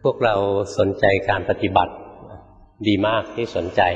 พวกเราสนใจการปฏิบัติดีมากที่สนใจ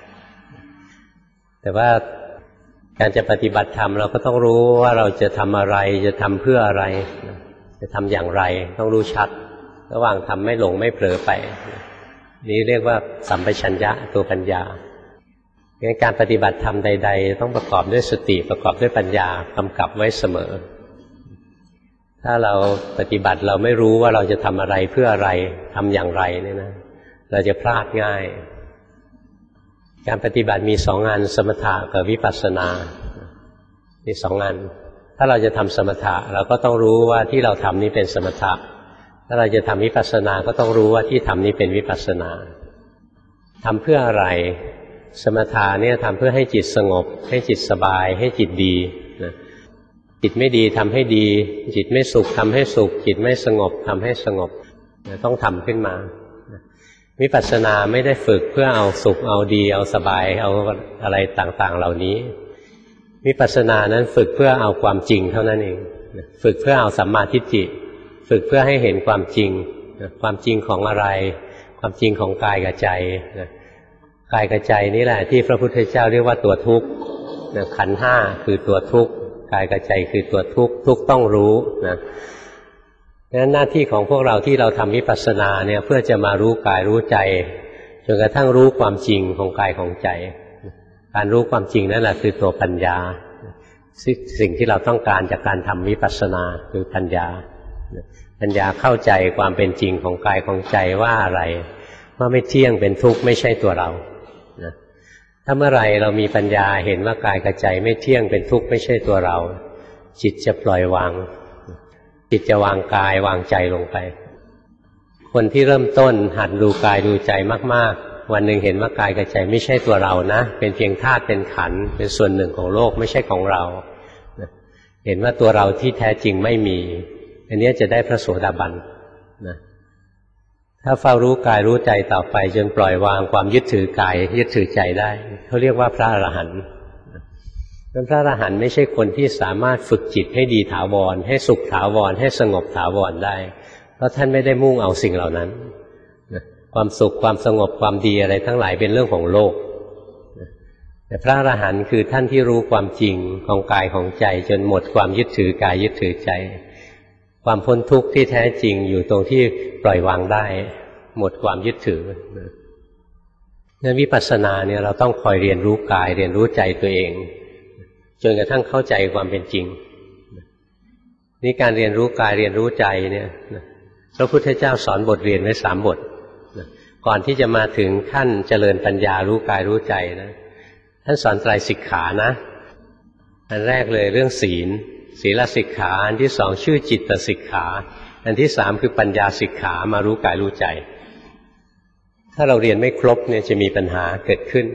แต่ว่าการจะปฏิบัติธรรมเราก็ต้องรู้ว่าเราจะทำอะไรจะทำเพื่ออะไรจะทำอย่างไรต้องรู้ชัดระหว่างทำไม่หลงไม่เผลอไปนี้เรียกว่าสัมปชัญญะตัวปัญญาการปฏิบัติธรรมใดๆต้องประกอบด้วยสติประกอบด้วยปัญญากำกับไว้เสมอถ้าเราปฏิบัติเราไม่รู้ว่าเราจะทำอะไรเพื่ออะไรทำอย่างไรเนี่ยนะเราจะพลาดง่ายการปฏิบัติมีสองงานสมถะกับวิปัสสนามีสองงานถ้าเราจะทำสมถะเราก็ต้องรู้ว่าที่เราทำนี้เป็นสมถะถ้าเราจะทำวิปัสสนาก็ต้องรู้ว่าที่ทำนี้เป็นวิปัสสนาทำเพื่ออะไรสมถะเนี่ยทำเพื่อให้จิตสงบให้จิตสบายให้จิตดีนะจิตไม่ดีทำให้ดีจิตไม่สุขทำให้สุขจิตไม่สงบทำให้สงบต้องทำขึ้นมาวิปัสสนาไม่ได้ฝึกเพื่อเอาสุขเอาดีเอาสบายเอาอะไรต่างๆเหล่านี้วิปัสสนานั้นฝึกเพื่อเอาความจริงเท่านั้นเองฝึกเพื่อเอาสัมมาทิฏฐิฝึกเพื่อให้เห็นความจริงความจริงของอะไรความจริงของกายกับใจกายกับใจนี่แหละที่พระพุทธเจ้าเรียกว่าตัวทุกข์ขันธ์ห้าคือตัวทุกข์กายกับใจคือตัวทุกข์ทุกข์ต้องรู้นะดังนั้นหน้าที่ของพวกเราที่เราทำวิปัสสนาเนี่ยเพื่อจะมารู้กายรู้ใจจนกระทั่งรู้ความจริงของกายของใจการรู้ความจริงนั่นแหละคือตัวปัญญาสิ่งที่เราต้องการจากการทำวิปัสสนาคือปัญญาปัญญาเข้าใจความเป็นจริงของกายของใจว่าอะไรว่าไม่เที่ยงเป็นทุกข์ไม่ใช่ตัวเราถ้าเมื่อไรเรามีปัญญาเห็นว่ากายกับใจไม่เที่ยงเป็นทุกข์ไม่ใช่ตัวเราจิตจะปล่อยวางจิตจะวางกายวางใจลงไปคนที่เริ่มต้นหัดดูกายดูใจมากๆวันหนึ่งเห็นว่ากายกับใจไม่ใช่ตัวเรานะเป็นเพียงธาตุเป็นขันธ์เป็นส่วนหนึ่งของโลกไม่ใช่ของเราเห็นว่าตัวเราที่แท้จริงไม่มีอันนี้จะได้พระโสดาบันนะถ้าเฝ้ารู้กายรู้ใจต่อไปจนปล่อยวางความยึดถือกายยึดถือใจได้เขาเรียกว่าพระอรหันต์พระอรหันต์ไม่ใช่คนที่สามารถฝึกจิตให้ดีถาวรให้สุขถาวรให้สงบถาวรได้เพราะท่านไม่ได้มุ่งเอาสิ่งเหล่านั้นความสุขความสงบความดีอะไรทั้งหลายเป็นเรื่องของโลกแต่พระอรหันต์คือท่านที่รู้ความจริงของกายของใจจนหมดความยึดถือกายยึดถือใจความพ้นทุกข์ที่แท้จริงอยู่ตรงที่ปล่อยวางได้หมดความยึดถืองั้นวิปัสสนาเนี่ยเราต้องคอยเรียนรู้กายเรียนรู้ใจตัวเองจนกระทั่งเข้าใจความเป็นจริงนี่การเรียนรู้กายเรียนรู้ใจเนี่ยพระพุทธเจ้าสอนบทเรียนไว้3 บทก่อนที่จะมาถึงขั้นเจริญปัญญารู้กายรู้ใจนะท่านสอนไตรสิกขานะอันแรกเลยเรื่องศีลสิกขาอันที่2ชื่อจิตสิกขาอันที่3คือปัญญาสิกขามารู้กายรู้ใจถ้าเราเรียนไม่ครบเนี่ยจะมีปัญหาเกิดขึ้น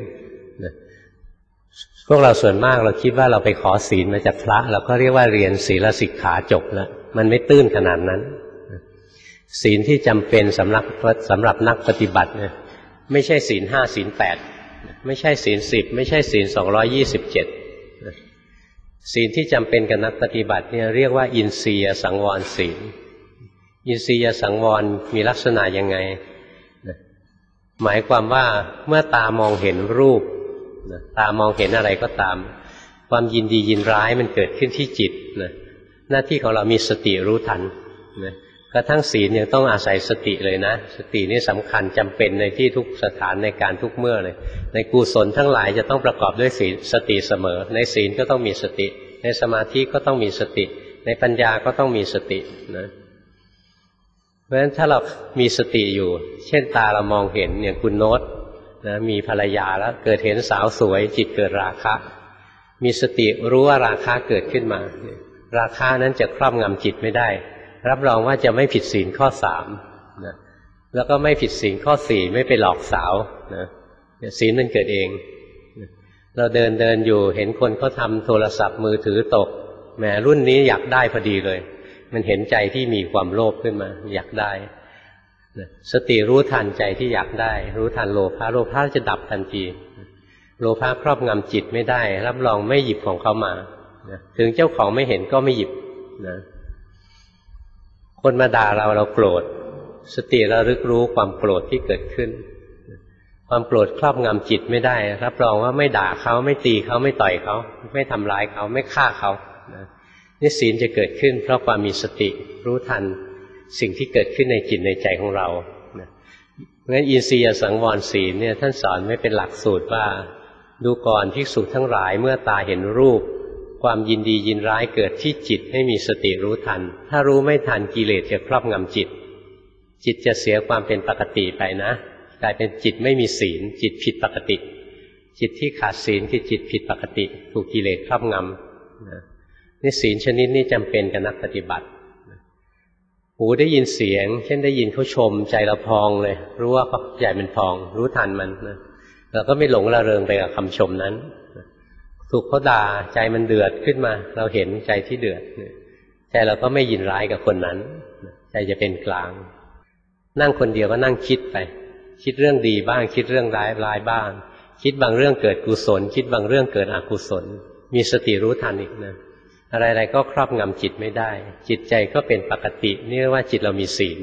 พวกเราส่วนมากเราคิดว่าเราไปขอศีลมาจากพระเราก็เรียกว่าเรียนศีลสิกขาจบแล้วมันไม่ตื้นขนาดนั้นศีลที่จำเป็นสำหรับนักปฏิบัติเนี่ยไม่ใช่ศีล 5 ศีล 8ไม่ใช่ศีล 10ไม่ใช่ศีล 227ศีลที่จำเป็นกับนักปฏิบัติเนี่ยเรียกว่าอินทรียสังวรศีลอินทรียสังวรมีลักษณะยังไงหมายความว่าเมื่อตามองเห็นรูปตามองเห็นอะไรก็ตามความยินดียินร้ายมันเกิดขึ้นที่จิตหน้าที่ของเรามีสติรู้ทันกระทั่งศีลยังต้องอาศัยสติเลยนะสตินี่สำคัญจำเป็นในที่ทุกสถานในการทุกเมื่อเลยในกุศลทั้งหลายจะต้องประกอบด้วยสติเสมอในศีลก็ต้องมีสติในสมาธิก็ต้องมีสติในปัญญาก็ต้องมีสตินะเพราะฉะนั้นถ้าเรามีสติอยู่เช่นตาเรามองเห็นอย่างคุณโน้ตนะมีภรรยาแล้วเกิดเห็นสาวสวยจิตเกิดราคะมีสติรู้ว่าราคะเกิดขึ้นมาราคะนั้นจะครอบงำจิตไม่ได้รับรองว่าจะไม่ผิดศีลข้อ3นะแล้วก็ไม่ผิดศีลข้อ4ไม่ไปหลอกสาวนะศีลมันเกิดเองเราเดินอยู่เห็นคนเขาทำโทรศัพท์มือถือตกแหมรุ่นนี้อยากได้พอดีเลยมันเห็นใจที่มีความโลภขึ้นมาอยากได้สติรู้ทันใจที่อยากได้รู้ทันโลภะจะดับทันทีโลภะครอบงำจิตไม่ได้รับรองไม่หยิบของเขามาถึงเจ้าของไม่เห็นก็ไม่หยิบนะคนมาด่าเราโกรธสติระลึกรู้ความโกรธที่เกิดขึ้นความโกรธครอบงำจิตไม่ได้รับรองว่าไม่ด่าเขาไม่ตีเขาไม่ต่อยเขาไม่ทำร้ายเขาไม่ฆ่าเขานี่ศีลจะเกิดขึ้นเพราะความมีสติรู้ทันสิ่งที่เกิดขึ้นในจิตในใจของเราเพราะฉะนั้นอินทรียสังวรศีลเนี่ยท่านสอนไว้เป็นหลักสูตรว่าดูก่อนภิกษุทั้งหลายเมื่อตาเห็นรูปความยินดียินร้ายเกิดที่จิตให้มีสติรู้ทันถ้ารู้ไม่ทันกิเลสจะครอบงำจิตจิตจะเสียความเป็นปกติไปนะกลายเป็นจิตไม่มีศีลจิตผิดปกติจิตที่ขาดศีลคือจิตผิดปกติถูกกิเลสครอบงำนี่ศีลชนิดนี้จำเป็นกับนักปฏิบัติหูได้ยินเสียงเช่นได้ยินเขาชมใจเราพองเลยรู้ว่าใจมันพองรู้ทันมันนะเราก็ไม่หลงระเริงไปกับคำชมนั้นถูกเขาด่าใจมันเดือดขึ้นมาเราเห็นใจที่เดือดใจเราก็ไม่ยินร้ายกับคนนั้นใจจะเป็นกลางนั่งคนเดียวก็นั่งคิดไปคิดเรื่องดีบ้างคิดเรื่องร้ายบ้างคิดบางเรื่องเกิดกุศลคิดบางเรื่องเกิดอกุศลมีสติรู้ทันอีกนะอะไรๆก็ครอบงำจิตไม่ได้จิตใจก็เป็นปกตินี่เรียกว่าจิตเรามีศีล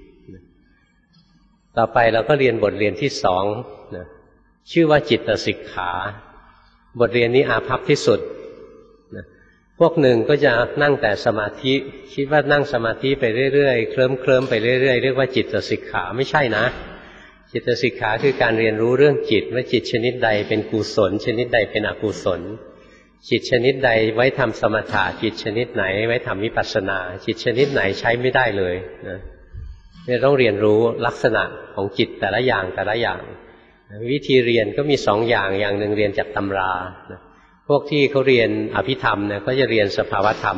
ต่อไปเราก็เรียนบทเรียนที่สองนะชื่อว่าจิตสิกขาบทเรียนนี้อาภัพที่สุดนะพวกหนึ่งก็จะนั่งแต่สมาธิคิดว่านั่งสมาธิไปเรื่อยๆเคลิ้มไปเรื่อยๆเรียกว่าจิตสิกขาไม่ใช่นะจิตสิกขาคือการเรียนรู้เรื่องจิตว่าจิตชนิดใดเป็นกุศลชนิดใดเป็นอกุศลจิตชนิดใดไว้ทำสมถะจิตชนิดไหนไว้ทำวิปัสสนาจิตชนิดไหนใช้ไม่ได้เลยนะเนี่ยต้องเรียนรู้ลักษณะของจิตแต่ละอย่างวิธีเรียนก็มีสองอย่างหนึ่งเรียนจากตำรานะพวกที่เขาเรียนอภิธรรมเนี่ยก็จะเรียนสภาวธรรม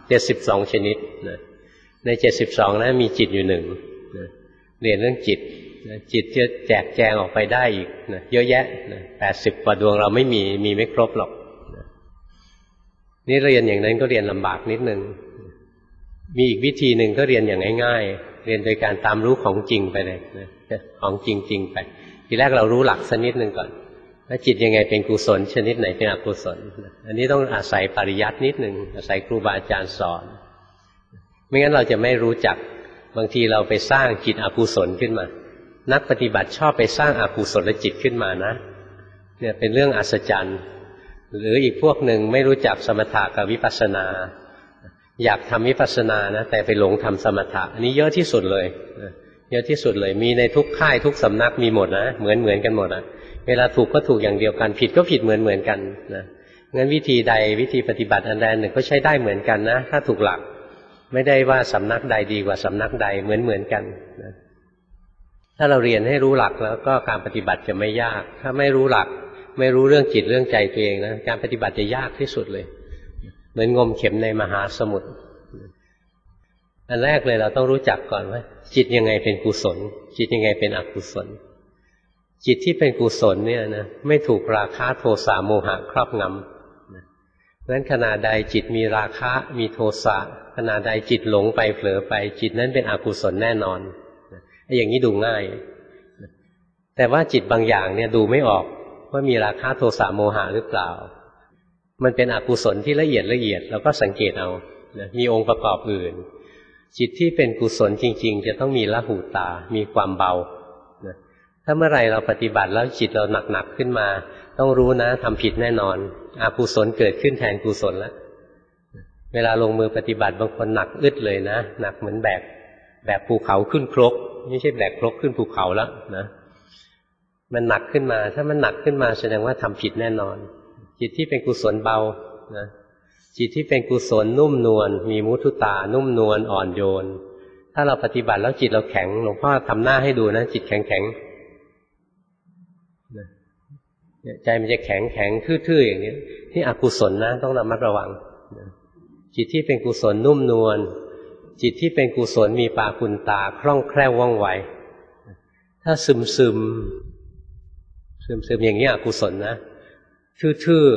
72ชนิดนะใน72นั้นมีจิตอยู่หนึ่งนะเรียนเรื่องจิตนะจิตจะแจกแจงออกไปได้อีกนะเยอะแยะนะ80กว่าดวงเราไม่มีไม่ครบหรอกนะนี่เรียนอย่างนั้นก็เรียนลำบากนิดนึงมีอีกวิธีหนึ่งก็เรียนอย่างง่ายๆเรียนโดยการตามรู้ของจริงไปเลยนะของจริงไปทีแรกเรารู้หลักสักนิดนึงก่อนว่าจิตยังไงเป็นกุศลชนิดไหนเป็นอกุศลอันนี้ต้องอาศัยปริยัตินิดนึงอาศัยครูบาอาจารย์สอนไม่งั้นเราจะไม่รู้จักบางทีเราไปสร้างจิตอกุศลขึ้นมานักปฏิบัติชอบไปสร้างอกุศลจิตขึ้นมานะเนี่ยเป็นเรื่องอัศจรรย์หรืออีกพวกหนึ่งไม่รู้จักสมถะกับวิปัสสนาอยากทำวิปัสสนานะแต่ไปหลงทำสมถะอันนี้เยอะที่สุดเลยเยอะที่สุดเลยมีในทุกค่ายทุกสำนักมีหมดนะเหมือนกันหมดนะเวลาถูกก็ถูกอย่างเดียวกันผิดก็ผิดเหมือนกันนะงั้นวิธีใดวิธีปฏิบัติอันใดหนึ่งก็ใช้ได้เหมือนกันนะถ้าถูกหลักไม่ได้ว่าสำนักใดดีกว่าสำนักใดเหมือนกันนะถ้าเราเรียนให้รู้หลักแล้วก็การปฏิบัติจะไม่ยากถ้าไม่รู้หลักไม่รู้เรื่องจิตเรื่องใจตัวเองนะการปฏิบัติจะยากที่สุดเลยเหมือนงมเข็มในมหาสมุทรอันแรกเลยเราต้องรู้จักก่อนว่าจิตยังไงเป็นกุศลจิตยังไงเป็นอกุศลจิตที่เป็นกุศลเนี่ยนะไม่ถูกราคะโทสะโมหะครอบงำเพราะฉะนั้นขณะใดจิตมีราคะมีโทสะขณะใดจิตหลงไปเผลอไปจิตนั้นเป็นอกุศลแน่นอนอย่างนี้ดูง่ายแต่ว่าจิตบางอย่างเนี่ยดูไม่ออกว่ามีราคะโทสะโมหะหรือเปล่ามันเป็นอกุศลที่ละเอียดเราก็สังเกตเอามีองค์ประกอบอื่นจิตที่เป็นกุศลจริงๆจะต้องมีละหูตามีความเบาถ้าเมื่อไรเราปฏิบัติแล้วจิตเราหนักขึ้นมาต้องรู้นะทำผิดแน่นอนอกุศลเกิดขึ้นแทนกุศลแล้วเวลาลงมือปฏิบัติบางคนหนักอึดเลยนะหนักเหมือนแบกภูเขาขึ้นครกไม่ใช่แบกครกขึ้นภูเขาแล้วนะมันหนักขึ้นมาถ้ามันหนักขึ้นมาแสดงว่าทำผิดแน่นอนจิตที่เป็นกุศลเบานะจิตที่เป็นกุศลนุ่มนวลมีมุทุตานุ่มนวลอ่อนโยนถ้าเราปฏิบัติแล้วจิตเราแข็งหลวงพ่อทำหน้าให้ดูนะจิตแข็งใจมันจะแข็งทื่อๆอย่างนี้ที่อกุศลนะต้องระมัดระวังจิตที่เป็นกุศลนุ่มนวลจิตที่เป็นกุศลมีปาคุณตาคล่องแคล่วว่องไวถ้าซึมอย่างนี้อกุศลนะทื่อ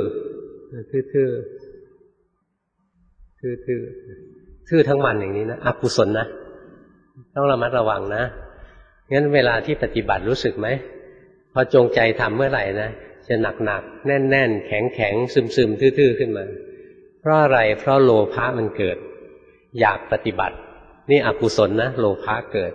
ทั้งวันอย่างนี้นะอกุศลนะต้องระมัดระวังนะงั้นเวลาที่ปฏิบัติรู้สึกไหมพอจงใจทำเมื่อไหร่นะจะหนักแน่นแข็งซึมทื่อขึ้นมาเพราะอะไรเพราะโลภะมันเกิดอยากปฏิบัตินี่อกุศลนะโลภะเกิดพ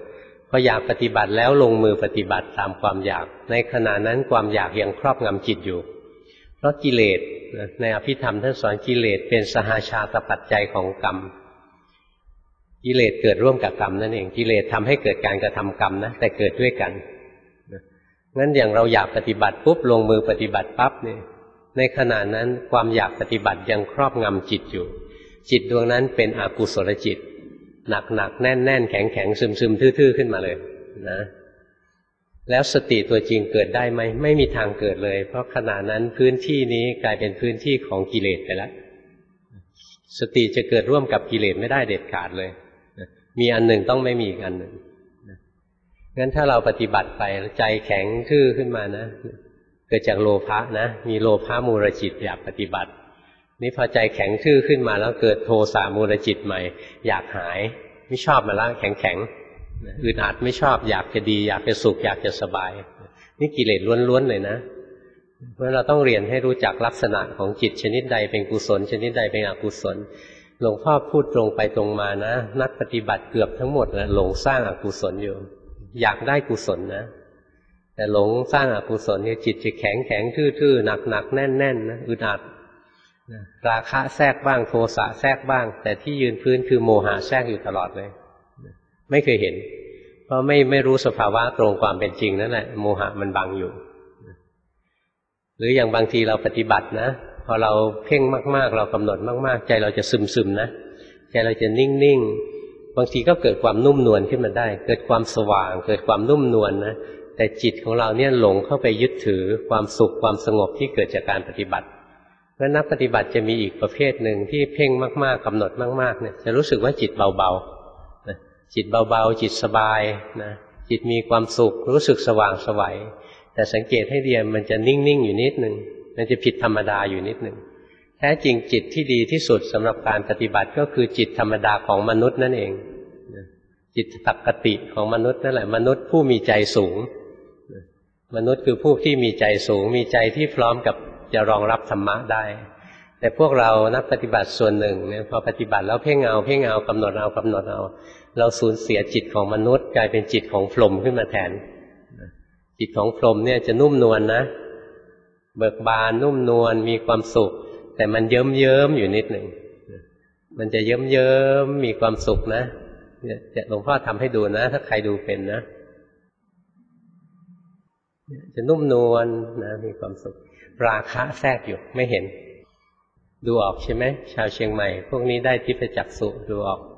พออยากปฏิบัติแล้วลงมือปฏิบัติตามความอยากในขณะนั้นความอยากยังครอบงำจิตอยู่เพราะกิเลสในอภิธรรมท่านสอนกิเลสเป็นสหชาตปัจจัยของกรรมกิเลสเกิดร่วมกับกรรมนั่นเองกิเลสทำให้เกิดการกระทำกรรมนะแต่เกิดด้วยกันงั้นอย่างเราอยากปฏิบัติปุ๊บลงมือปฏิบัติปั๊บเนี่ยในขณะนั้นความอยากปฏิบัติยังครอบงำจิตอยู่จิตดวงนั้นเป็นอกุศลจิตหนักๆแน่นๆแข็งๆซึมๆทื่อๆขึ้นมาเลยนะแล้วสติตัวจริงเกิดได้ไหมไม่มีทางเกิดเลยเพราะขณะนั้นพื้นที่นี้กลายเป็นพื้นที่ของกิเลสไปแล้วสติจะเกิดร่วมกับกิเลสไม่ได้เด็ดขาดเลยมีอันหนึ่งต้องไม่มีอีกอันหนึ่งงั้นถ้าเราปฏิบัติไปใจแข็งทื่อขึ้นมานะเกิดจากโลภะนะมีโลภะมูลจิตอยากปฏิบัตินี่พอใจแข็งทื่อขึ้นมาแล้วเกิดโทสะมูลจิตใหม่อยากหายไม่ชอบมาแล้วแข็งอึดอัดไม่ชอบอยากจะดีอยากจะสุขอยากจะสบายนี่กิเลสล้วนๆเลยนะเพราะเราต้องเรียนให้รู้จักลักษณะของจิตชนิดใดเป็นกุศลชนิดใดเป็นอกุศลหลวงพ่อพูดตรงไปตรงมานะนักปฏิบัติเกือบทั้งหมดนะหลงสร้างอกุศลอยู่อยากได้กุศลนะแต่หลงสร้างอกุศลเนี่ยจิตจะแข็งทื่อๆหนักแน่นนะอึดอัดราคะแทรกบ้างโทสะแทรกบ้างแต่ที่ยืนพื้นคือโมหะแทรกอยู่ตลอดเลยไม่เคยเห็นเพราะไม่รู้สภาวะตรงความเป็นจริงนั่นแหละโมหะมันบังอยู่หรืออย่างบางทีเราปฏิบัตินะพอเราเพ่งมากๆเรากำหนดมากๆใจเราจะซึมๆนะใจเราจะนิ่งๆบางทีก็เกิดความนุ่มนวลขึ้นมาได้เกิดความสว่างเกิดความนุ่มนวลนะแต่จิตของเราเนี่ยหลงเข้าไปยึดถือความสุขความสงบที่เกิดจากการปฏิบัติและนักปฏิบัติจะมีอีกประเภทหนึ่งที่เพ่งมากๆกำหนดมากๆเนี่ยจะรู้สึกว่าจิตเบาๆจิตเบาๆจิตสบายนะจิตมีความสุขรู้สึกสว่างไสวแต่สังเกตให้ดีมันจะนิ่งๆอยู่นิดนึงมันจะผิดธรรมดาอยู่นิดนึงแท้จริงจิตที่ดีที่สุดสำหรับการปฏิบัติก็คือจิตธรรมดาของมนุษย์นั่นเองจิตปกติของมนุษย์นั่นแหละมนุษย์ผู้มีใจสูงมนุษย์คือผู้ที่มีใจสูงมีใจที่พร้อมกับจะรองรับธรรมะได้แต่พวกเรานักปฏิบัติส่วนหนึ่งเนี่ยพอปฏิบัติแล้วเพ่งเอากำหนดเอาเราสูญเสียจิตของมนุษย์กลายเป็นจิตของพรหมขึ้นมาแทนจิตของพรหมเนี่ยจะนุ่มนวลนะเบิกบานนุ่มนวลมีความสุขแต่มันเยิ้มอยู่นิดหนึ่งมันจะเยิ้มมีความสุขนะเนี่ยหลวงพ่อทำให้ดูนะถ้าใครดูเป็นนะจะนุ่มนวลนะมีความสุขราคะแทรกอยู่ไม่เห็นดูออกใช่ไหมชาวเชียงใหม่พวกนี้ได้ทิพจักษุดูออก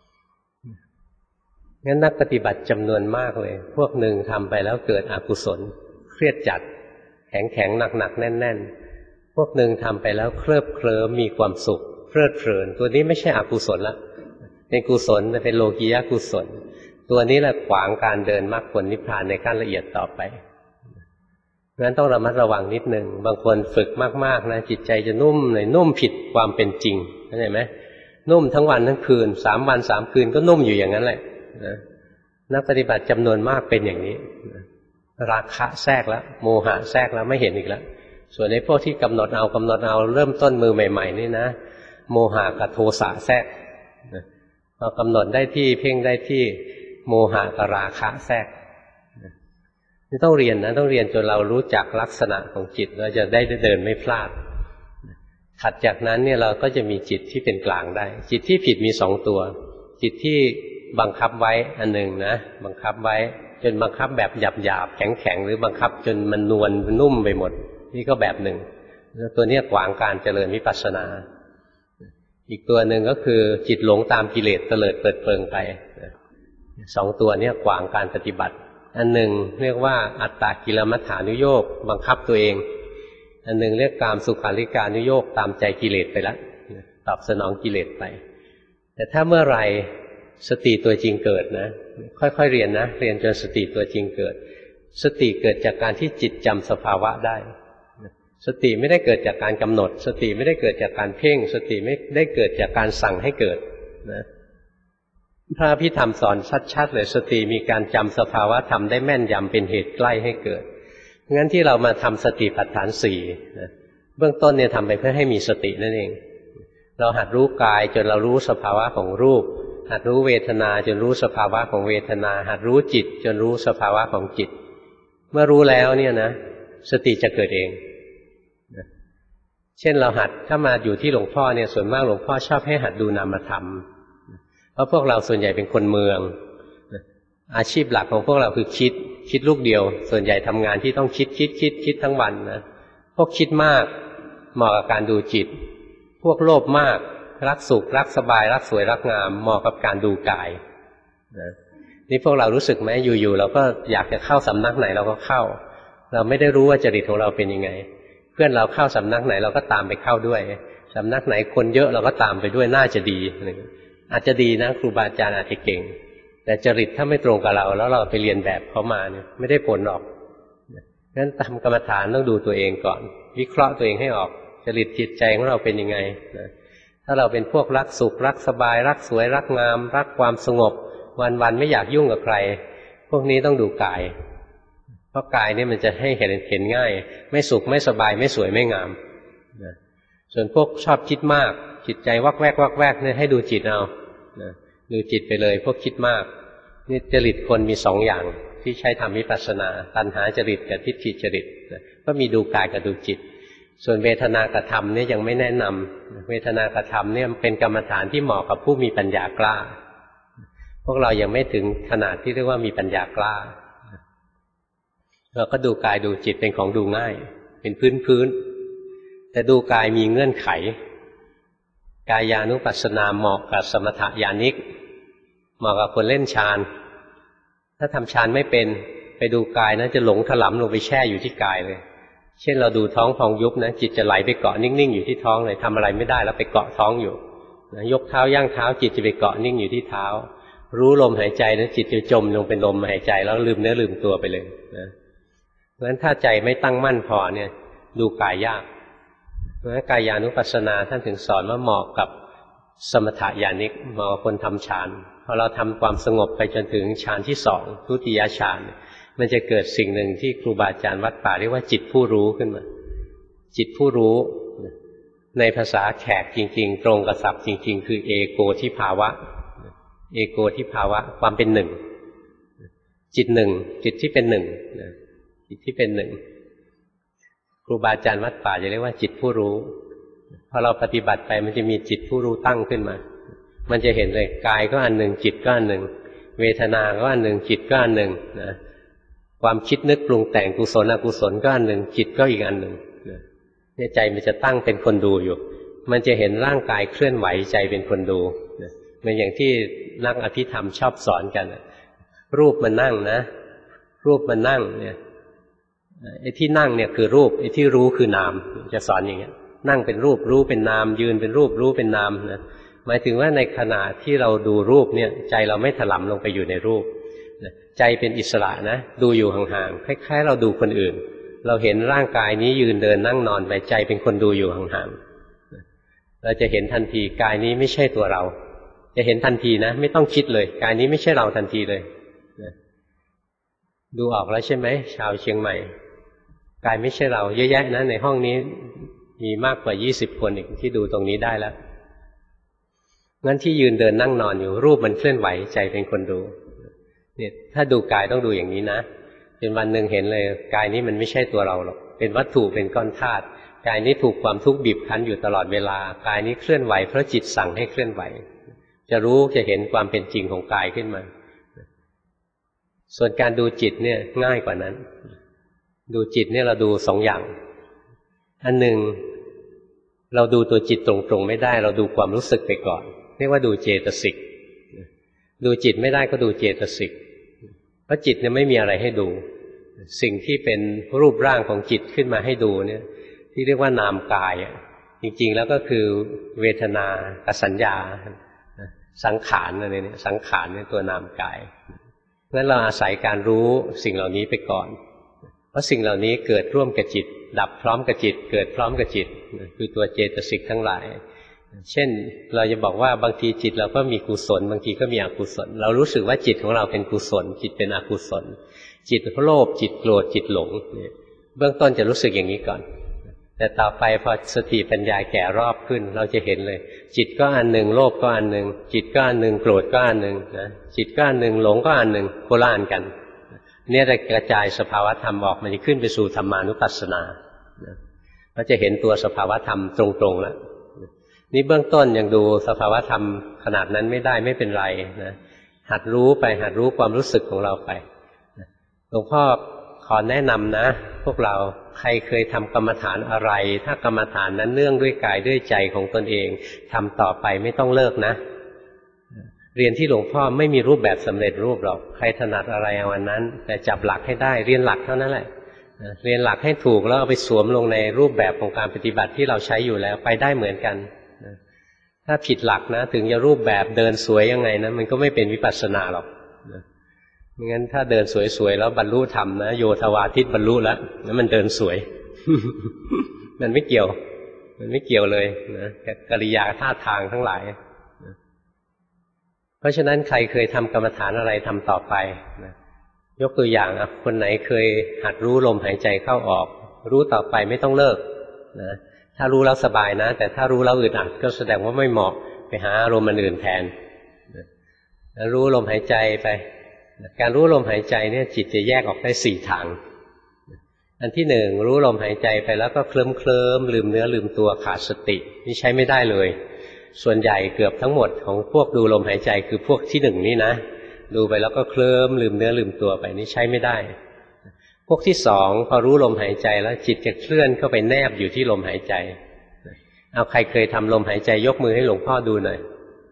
งั้นนักปฏิบัติจำนวนมากเลยพวกหนึ่งทำไปแล้วเกิดอกุศลเครียดจัดแข็งหนักแน่นพวกหนึ่งทำไปแล้วเคลิบเคลิ้มมีความสุขเพลิดเพลินตัวนี้ไม่ใช่อกุศลละเป็นกุศลแต่เป็นโลกียกุศลตัวนี้แหละขวางการเดินมรรคผลนิพพานในขั้นละเอียดต่อไปงั้นต้องระมัดระวังนิดหนึ่งบางคนฝึกมากๆนะจิตใจจะนุ่มเลยนุ่มผิดความเป็นจริงเข้าใจไหมนุ่มทั้งวันทั้งคืน3 วัน 3 คืนก็นุ่มอยู่อย่างนั้นแหละนักปฏิบัติจำนวนมากเป็นอย่างนี้ราคะแทรกแล้วโมหะแทรกแล้วไม่เห็นอีกแล้วส่วนในพวกที่กำหนดเอาเริ่มต้นมือใหม่ๆนี่นะโมหะกับโทสะแทรกพอกำหนดได้ที่เพ่งได้ที่โมหะกับราคะแทรกนี่ต้องเรียนนะต้องเรียนจนเรารู้จักลักษณะของจิตเราจะได้เดินไม่พลาดถัดจากนั้นเนี่ยเราก็จะมีจิตที่เป็นกลางได้จิตที่ผิดมี2 ตัวจิตที่บังคับไว้อันหนึ่งนะบังคับไว้จนบังคับแบบหยาบๆแข็งหรือบังคับจนมันนวลนุ่มไปหมดนี่ก็แบบหนึ่งแล้วตัวนี้ขวางการเจริญวิปัสสนาอีกตัวหนึ่งก็คือจิตหลงตามกิเลสเตลิดเปิดเปิงไป2 ตัวนี้ขวางการปฏิบัติอันหนึ่งเรียกว่าอัตตกิลมัฏฐานุโยคบังคับตัวเองอันหนึ่งเรียกกามสุขาริการนุโยคตามใจกิเลสไปแล้วตอบสนองกิเลสไปแต่ถ้าเมื่อไรสติตัวจริงเกิดนะค่อยๆเรียนนะเรียนจนสติตัวจริงเกิดสติเกิดจากการที่จิตจำสภาวะได้สติไม่ได้เกิดจากการกำหนดสติไม่ได้เกิดจากการเพ่งสติไม่ได้เกิดจากการสั่งให้เกิดนะพระอภิธรรมสอนชัดๆเลยสติมีการจำสภาวะธรรมได้แม่นยำเป็นเหตุใกล้ให้เกิดงั้นที่เรามาทำสติปัฏฐาน4นะเบื้องต้นเนี่ยทำไปเพื่อให้มีสตินั่นเองเราหัดรู้กายจนเรารู้สภาวะของรูปหัดรู้เวทนาจนรู้สภาวะของเวทนาหัดรู้จิตจนรู้สภาวะของจิตเมื่อรู้แล้วเนี่ยนะสติจะเกิดเองเช่นเราหัดถ้ามาอยู่ที่หลวงพ่อเนี่ยส่วนมากหลวงพ่อชอบให้หัดดูนามธรรมเพราะพวกเราส่วนใหญ่เป็นคนเมืองอาชีพหลักของพวกเราคือคิดลูกเดียวส่วนใหญ่ทำงานที่ต้องคิดทั้งวันนะพวกคิดมากเหมาะกับการดูจิตพวกโลภมากรักสุขรักสบายรักสวยรักงามเหมาะกับการดูกายนะนี่พวกเรารู้สึกไหมอยู่ๆเราก็อยากจะเข้าสำนักไหนเราก็เข้าเราไม่ได้รู้ว่าจริตของเราเป็นยังไงเพื่อนเราเข้าสำนักไหนเราก็ตามไปเข้าด้วยสำนักไหนคนเยอะเราก็ตามไปด้วยน่าจะดีอาจจะดีนะครูบาอาจารย์อาจจะเก่งแต่จริตถ้าไม่ตรงกับเราแล้วเราไปเรียนแบบเขามาเนี่ยไม่ได้ผลหรอกงั้นทำกรรมฐานต้องดูตัวเองก่อนวิเคราะห์ตัวเองให้ออกจริตจิตใจของเราเป็นยังไงนะถ้าเราเป็นพวกรักสุขรักสบายรักสวยรักงามรักความสงบวันๆไม่อยากยุ่งกับใครพวกนี้ต้องดูกายเพราะกายนี่มันจะให้เห็นง่ายไม่สุขไม่สบายไม่สวยไม่งามนะส่วนพวกชอบคิดมากจิตใจวักแวกเนี่ยให้ดูจิตเอานะดูจิตไปเลยพวกคิดมากนี่จริตคนมีสองอย่างที่ใช้ทำวิปัสสนาตัณหาจริตกับทิฏฐิจริตนะก็มีดูกายกับดูจิตส่วนเวทนากธรรมเนี่ยยังไม่แนะนำเวทนากธรรมเนี่ยเป็นกรรมฐานที่เหมาะกับผู้มีปัญญากล้าพวกเรายังไม่ถึงขนาดที่เรียกว่ามีปัญญากล้าเราก็ดูกายดูจิตเป็นของดูง่ายเป็นพื้นแต่ดูกายมีเงื่อนไขกายานุปัสสนาเหมาะกับสมถญาณิกเหมาะกับคนเล่นฌานถ้าทำฌานไม่เป็นไปดูกายนะจะหลงถลำลงไปแช่อยู่ที่กายเลยเช่นเราดูท้องพองยุบนะจิตจะไหลไปเกาะนิ่งๆอยู่ที่ท้องเลยทำอะไรไม่ได้แล้วไปเกาะท้องอยู่นะยกเท้าย่างเท้าจิตจะไปเกาะนิ่งอยู่ที่เท้ารู้ลมหายใจนะจิตจะจมลงเป็นลมหายใจแล้วลืมเนื้อลืมตัวไปเลยนะเพราะฉะนั้นถ้าใจไม่ตั้งมั่นพอเนี่ยดูกายยากเพราะฉะนั้นกายานุปัสสนาท่านถึงสอนว่าเหมาะกับสมถญาณิกเหมาะกับคนทำฌานพอเราทำความสงบไปจนถึงฌานที่สองทุติยฌานมันจะเกิดสิ่งหนึ่งที่ครูบาอาจารย์วัดป่าเรียกว่าจิตผู้รู้ขึ้นมาจิตผู้รู้ในภาษาแขกจริงๆตรงกับศัพท์จริงๆคือเอโกทิภาวะเอโกทิภาวะความเป็นหนึ่งจิตหนึ่งจิตที่เป็นหนึ่งจิตที่เป็นหนึ่งครูบาอาจารย์วัดป่าจะเรียกว่าจิตผู้รู้พอเราปฏิบัติไปมันจะมีจิตผู้รู้ตั้งขึ้นมามันจะเห็นเลยกายก็อันหนึ่งจิตก็อันหนึ่งเวทนาก็อันหนึ่งจิตก็อันหนึ่งนะความคิดนึกปรุงแต่งกุศลอกุศลก็อันหนึ่งจิตก็อีกอันหนึ่งเนี่ยใจมันจะตั้งเป็นคนดูอยู่มันจะเห็นร่างกายเคลื่อนไหวใจเป็นคนดูเหมือนอย่างที่นักอภิธรรมชอบสอนกันรูปมันนั่งนะรูปมันนั่งเนี่ยไอ้ที่นั่งเนี่ยคือรูปไอ้ที่รู้คือนามจะสอนอย่างเงี้ยนั่งเป็นรูปรู้เป็นนามยืนเป็นรูปรู้เป็นนามนะหมายถึงว่าในขณะที่เราดูรูปเนี่ยใจเราไม่ถลำลงไปอยู่ในรูปใจเป็นอิสระนะดูอยู่ห่างๆคล้ายๆเราดูคนอื่นเราเห็นร่างกายนี้ยืนเดินนั่งนอนไปใจเป็นคนดูอยู่ห่างๆเราจะเห็นทันทีกายนี้ไม่ใช่ตัวเราจะเห็นทันทีนะไม่ต้องคิดเลยกายนี้ไม่ใช่เราทันทีเลยดูออกแล้วใช่ไหมชาวเชียงใหม่กายไม่ใช่เราเยอะแยะนะในห้องนี้มีมากกว่า20 คนอีกที่ดูตรงนี้ได้แล้วงั้นที่ยืนเดินนั่งนอนอยู่รูปมันเคลื่อนไหวใจเป็นคนดูเนี่ยถ้าดูกายต้องดูอย่างนี้นะจนวันหนึ่งเห็นเลยกายนี้มันไม่ใช่ตัวเราหรอกเป็นวัตถุเป็นก้อนธาตุกายนี้ถูกความทุกข์บีบคั้นอยู่ตลอดเวลากายนี้เคลื่อนไหวเพราะจิตสั่งให้เคลื่อนไหวจะรู้จะเห็นความเป็นจริงของกายขึ้นมาส่วนการดูจิตเนี่ยง่ายกว่านั้นดูจิตเนี่ยเราดู2 อย่างอันหนึ่งเราดูตัวจิตตรงๆไม่ได้เราดูความรู้สึกไปก่อนเรียกว่าดูเจตสิกดูจิตไม่ได้ก็ดูเจตสิกเพราะจิตเนี่ยไม่มีอะไรให้ดูสิ่งที่เป็นรูปร่างของจิตขึ้นมาให้ดูเนี่ยที่เรียกว่านามกายจริงๆแล้วก็คือเวทนากับสัญญาสังขารอะไรเนี่ยสังขารเนี่ยตัวนามกายงั้นเราอาศัยการรู้สิ่งเหล่านี้ไปก่อนเพราะสิ่งเหล่านี้เกิดร่วมกับจิตดับพร้อมกับจิตเกิดพร้อมกับจิตคือตัวเจตสิกทั้งหลายเช่นเราจะบอกว่าบางทีจิตเราก็มีกุศลบางทีก็มีอกุศลเรารู้สึกว่าจิตของเราเป็นกุศลจิตเป็นอกุศลจิตโลภจิตโกรธจิตหลงเบื้องต้นจะรู้สึกอย่างนี้ก่อนแต่ต่อไปพอสติปัญญาแก่รอบขึ้นเราจะเห็นเลยจิตก็อันหนึ่งโลภก็อันหนึ่งจิตก็อันหนึ่งโกรธก็อันหนึ่งนะจิตก็อันหนึ่งหลงก็อันหนึ่งโคละอันกันเนี่ยจะกระจายสภาวธรรมออกมันจะขึ้นไปสู่ธรรมานุปัสสนาเราจะเห็นตัวสภาวธรรมตรงๆแล้วนี่เบื้องต้นยังดูสภาวธรรมขนาดนั้นไม่ได้ไม่เป็นไรนะหัดรู้ไปหัดรู้ความรู้สึกของเราไปหลวงพ่อขอแนะนำนะพวกเราใครเคยทำกรรมฐานอะไรถ้ากรรมฐานนั้นเนื่องด้วยกายด้วยใจของตนเองทำต่อไปไม่ต้องเลิกนะเรียนที่หลวงพ่อไม่มีรูปแบบสำเร็จรูปหรอกใครถนัดอะไรเอาวันนั้นแต่จับหลักให้ได้เรียนหลักเท่านั้นแหละเรียนหลักให้ถูกแล้วเอาไปสวมลงในรูปแบบของการปฏิบัติที่เราใช้อยู่แล้วไปได้เหมือนกันถ้าผิดหลักนะถึงจะรูปแบบเดินสวยยังไงนะมันก็ไม่เป็นวิปัสสนาหรอกไม่งั้นถ้าเดินสวยๆแล้วบรรลุธรรมนะโยธวาทิตบรรลุแล้วนั้นมันเดินสวย มันไม่เกี่ยวเลยนะกิริยาท่าทางทั้งหลายเพราะฉะนั้นใครเคยทำกรรมฐานอะไรทำต่อไปนะยกตัวอย่างคนไหนเคยหัดรู้ลมหายใจเข้าออกรู้ต่อไปไม่ต้องเลิกนะถ้ารู้แล้วสบายนะแต่ถ้ารู้แล้วอึดอัดก็แสดงว่าไม่เหมาะไปหาอารมณ์อื่นแทนนะรู้ลมหายใจไปการรู้ลมหายใจเนี่ยจิตจะแยกออกได้4ทางอันที่หนึ่งรู้ลมหายใจไปแล้วก็เคลิ้มลืมเนื้อลืมตัวขาดสตินี่ใช้ไม่ได้เลยส่วนใหญ่เกือบทั้งหมดของพวกดูลมหายใจคือพวกที่หนึ่งนี่นะดูไปแล้วก็เคลิ้มลืมเนื้อลืมตัวไปนี่ใช้ไม่ได้พวกที่สองพอรู้ลมหายใจแล้วจิตจะเคลื่อนเข้าไปแนบอยู่ที่ลมหายใจเอาใครเคยทำลมหายใจยกมือให้หลวงพ่อดูหน่อย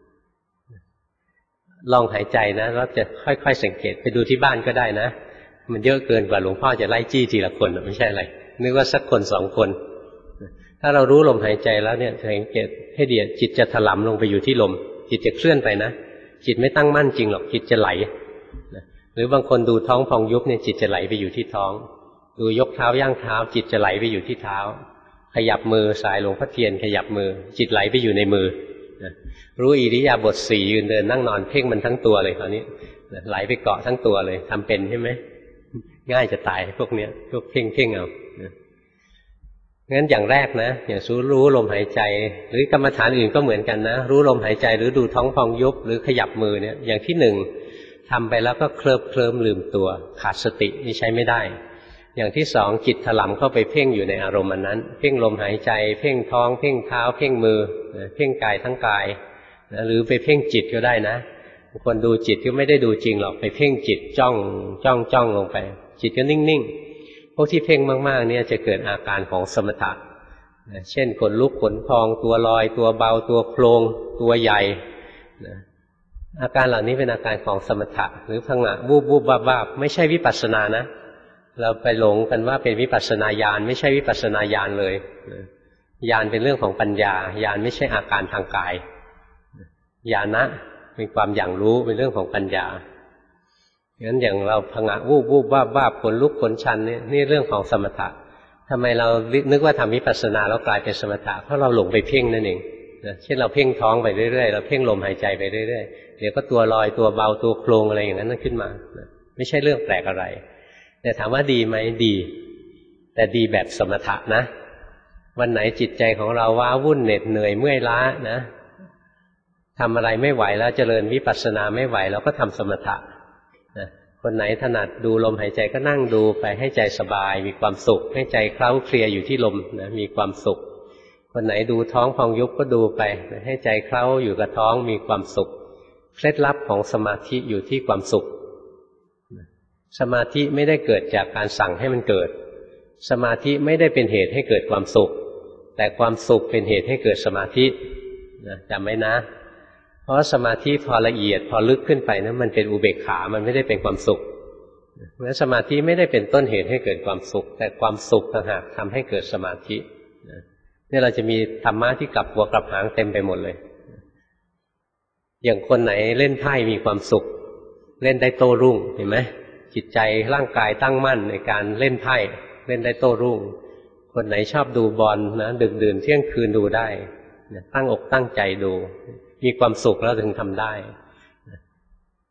ลองหายใจนะแล้วจะค่อยๆสังเกตไปดูที่บ้านก็ได้นะมันเยอะเกินกว่าหลวงพ่อจะไล่จี้ทีละคนไม่ใช่อะไรนึกว่าสักคน2คนถ้าเรารู้ลมหายใจแล้วเนี่ยสังเกตให้ดีจิตจะถลำลงไปอยู่ที่ลมจิตจะเคลื่อนไปนะจิตไม่ตั้งมั่นจริงหรอกจิตจะไหลหรือบางคนดูท้องพองยุบเนี่ยจิตจะไหลไปอยู่ที่ท้องดูยกเท้าย่างเท้าจิตจะไหลไปอยู่ที่เท้าขยับมือสายหลวงพ่อเทียนขยับมือจิตไหลไปอยู่ในมือรู้อิริยาบถ4ยืนเดินนั่งนอนเพ่งมันทั้งตัวเลยคราวนี้ไหลไปเกาะทั้งตัวเลยทำเป็นใช่ไหมง่ายจะตายพวกเนี้ยพวกเพ่งเอางั้นอย่างแรกนะอย่างรู้ลมหายใจหรือกรรมฐานอื่นก็เหมือนกันนะรู้ลมหายใจหรือดูท้องพองยุบหรือขยับมือเนี่ยอย่างที่หนึ่งทำไปแล้วก็เคลิ้มลืมตัวขาดสตินี่ใช้ไม่ได้อย่างที่สองจิตถลำเข้าไปเพ่งอยู่ในอารมณ์นั้นเพ่งลมหายใจเพ่งท้องเพ่งเท้าเพ่งมือเพ่งกายทั้งกายหรือไปเพ่งจิตก็ได้นะบางคนดูจิตก็ไม่ได้ดูจริงหรอกไปเพ่งจิตจ้องลงไปจิตก็นิ่งๆพวกที่เพ่งมากๆเนี่ยจะเกิดอาการของสมถะเช่นขนลุกขนพองตัวลอยตัวเบาตัวโครงตัวใหญ่อาการเหล่านี้เป็นอาการของสมถะหรือพังงะวูบวาบไม่ใช่วิปัสสนานะเราไปหลงกันว่าเป็นวิปัสสนาญาณไม่ใช่วิปัสสนาญาณเลยญาณเป็นเรื่องของปัญญาญาณไม่ใช่อาการทางกายญาณะเป็นความอย่างรู้เป็นเรื่องของปัญญางั้นอย่างเราพังงะวูบวาบขนลุกขนชันนี่เรื่องของสมถะทำไมเรานึกว่าทำวิปัสสนาแล้วกลายเป็นสมถะเพราะเราหลงไปเพ่งนั่นเองเช่นเราเพ่งท้องไปเรื่อยๆเราเพ่งลมหายใจไปเรื่อยๆเดี๋ยวก็ตัวลอยตัวเบาตัวโครงอะไรอย่างนั้นขึ้นมาไม่ใช่เรื่องแปลกอะไรแต่ถามว่าดีไหมดีแต่ดีแบบสมถะนะวันไหนจิตใจของเราว้าวุ่นเหน็ดเหนื่อยเมื่อยล้านะทำอะไรไม่ไหวแล้วเจริญวิปัสสนาไม่ไหวแล้วก็ทำสมถะนะคนไหนถนัดดูลมหายใจก็นั่งดูไปให้ใจสบายมีความสุขให้ใจเคล้าเคลียอยู่ที่ลมนะมีความสุขคนไหนดูท้องพองยุบก็ดูไปนะให้ใจเคล้าอยู่กับท้องมีความสุขเคล็ดลับของสมาธิอยู่ที่ความสุขสมาธิไม่ได้เกิดจากการสั่งให้มันเกิดสมาธิไม่ได้เป็นเหตุให้เกิดความสุขแต่ความสุขเป็นเหตุให้เกิดสมาธิจำไว้นะเพราะสมาธิพอละเอียดพอลึกขึ้นไปนะมันเป็นอุเบกขามันไม่ได้เป็นความสุขเพราะสมาธิไม่ได้เป็นต้นเหตุให้เกิดความสุขแต่ความสุขต่างหากทำให้เกิดสมาธินี่เราจะมีธรรมะที่กลับหัวกลับหางเต็มไปหมดเลยอย่างคนไหนเล่นไพ่มีความสุขเล่นได้โต้รุ่งเห็นไหมจิตใจร่างกายตั้งมั่นในการเล่นไพ่เล่นได้โต้รุ่งคนไหนชอบดูบอลนะดึกดื่นเที่ยงคืนดูได้ตั้งอกตั้งใจดูมีความสุขแล้วถึงทำได้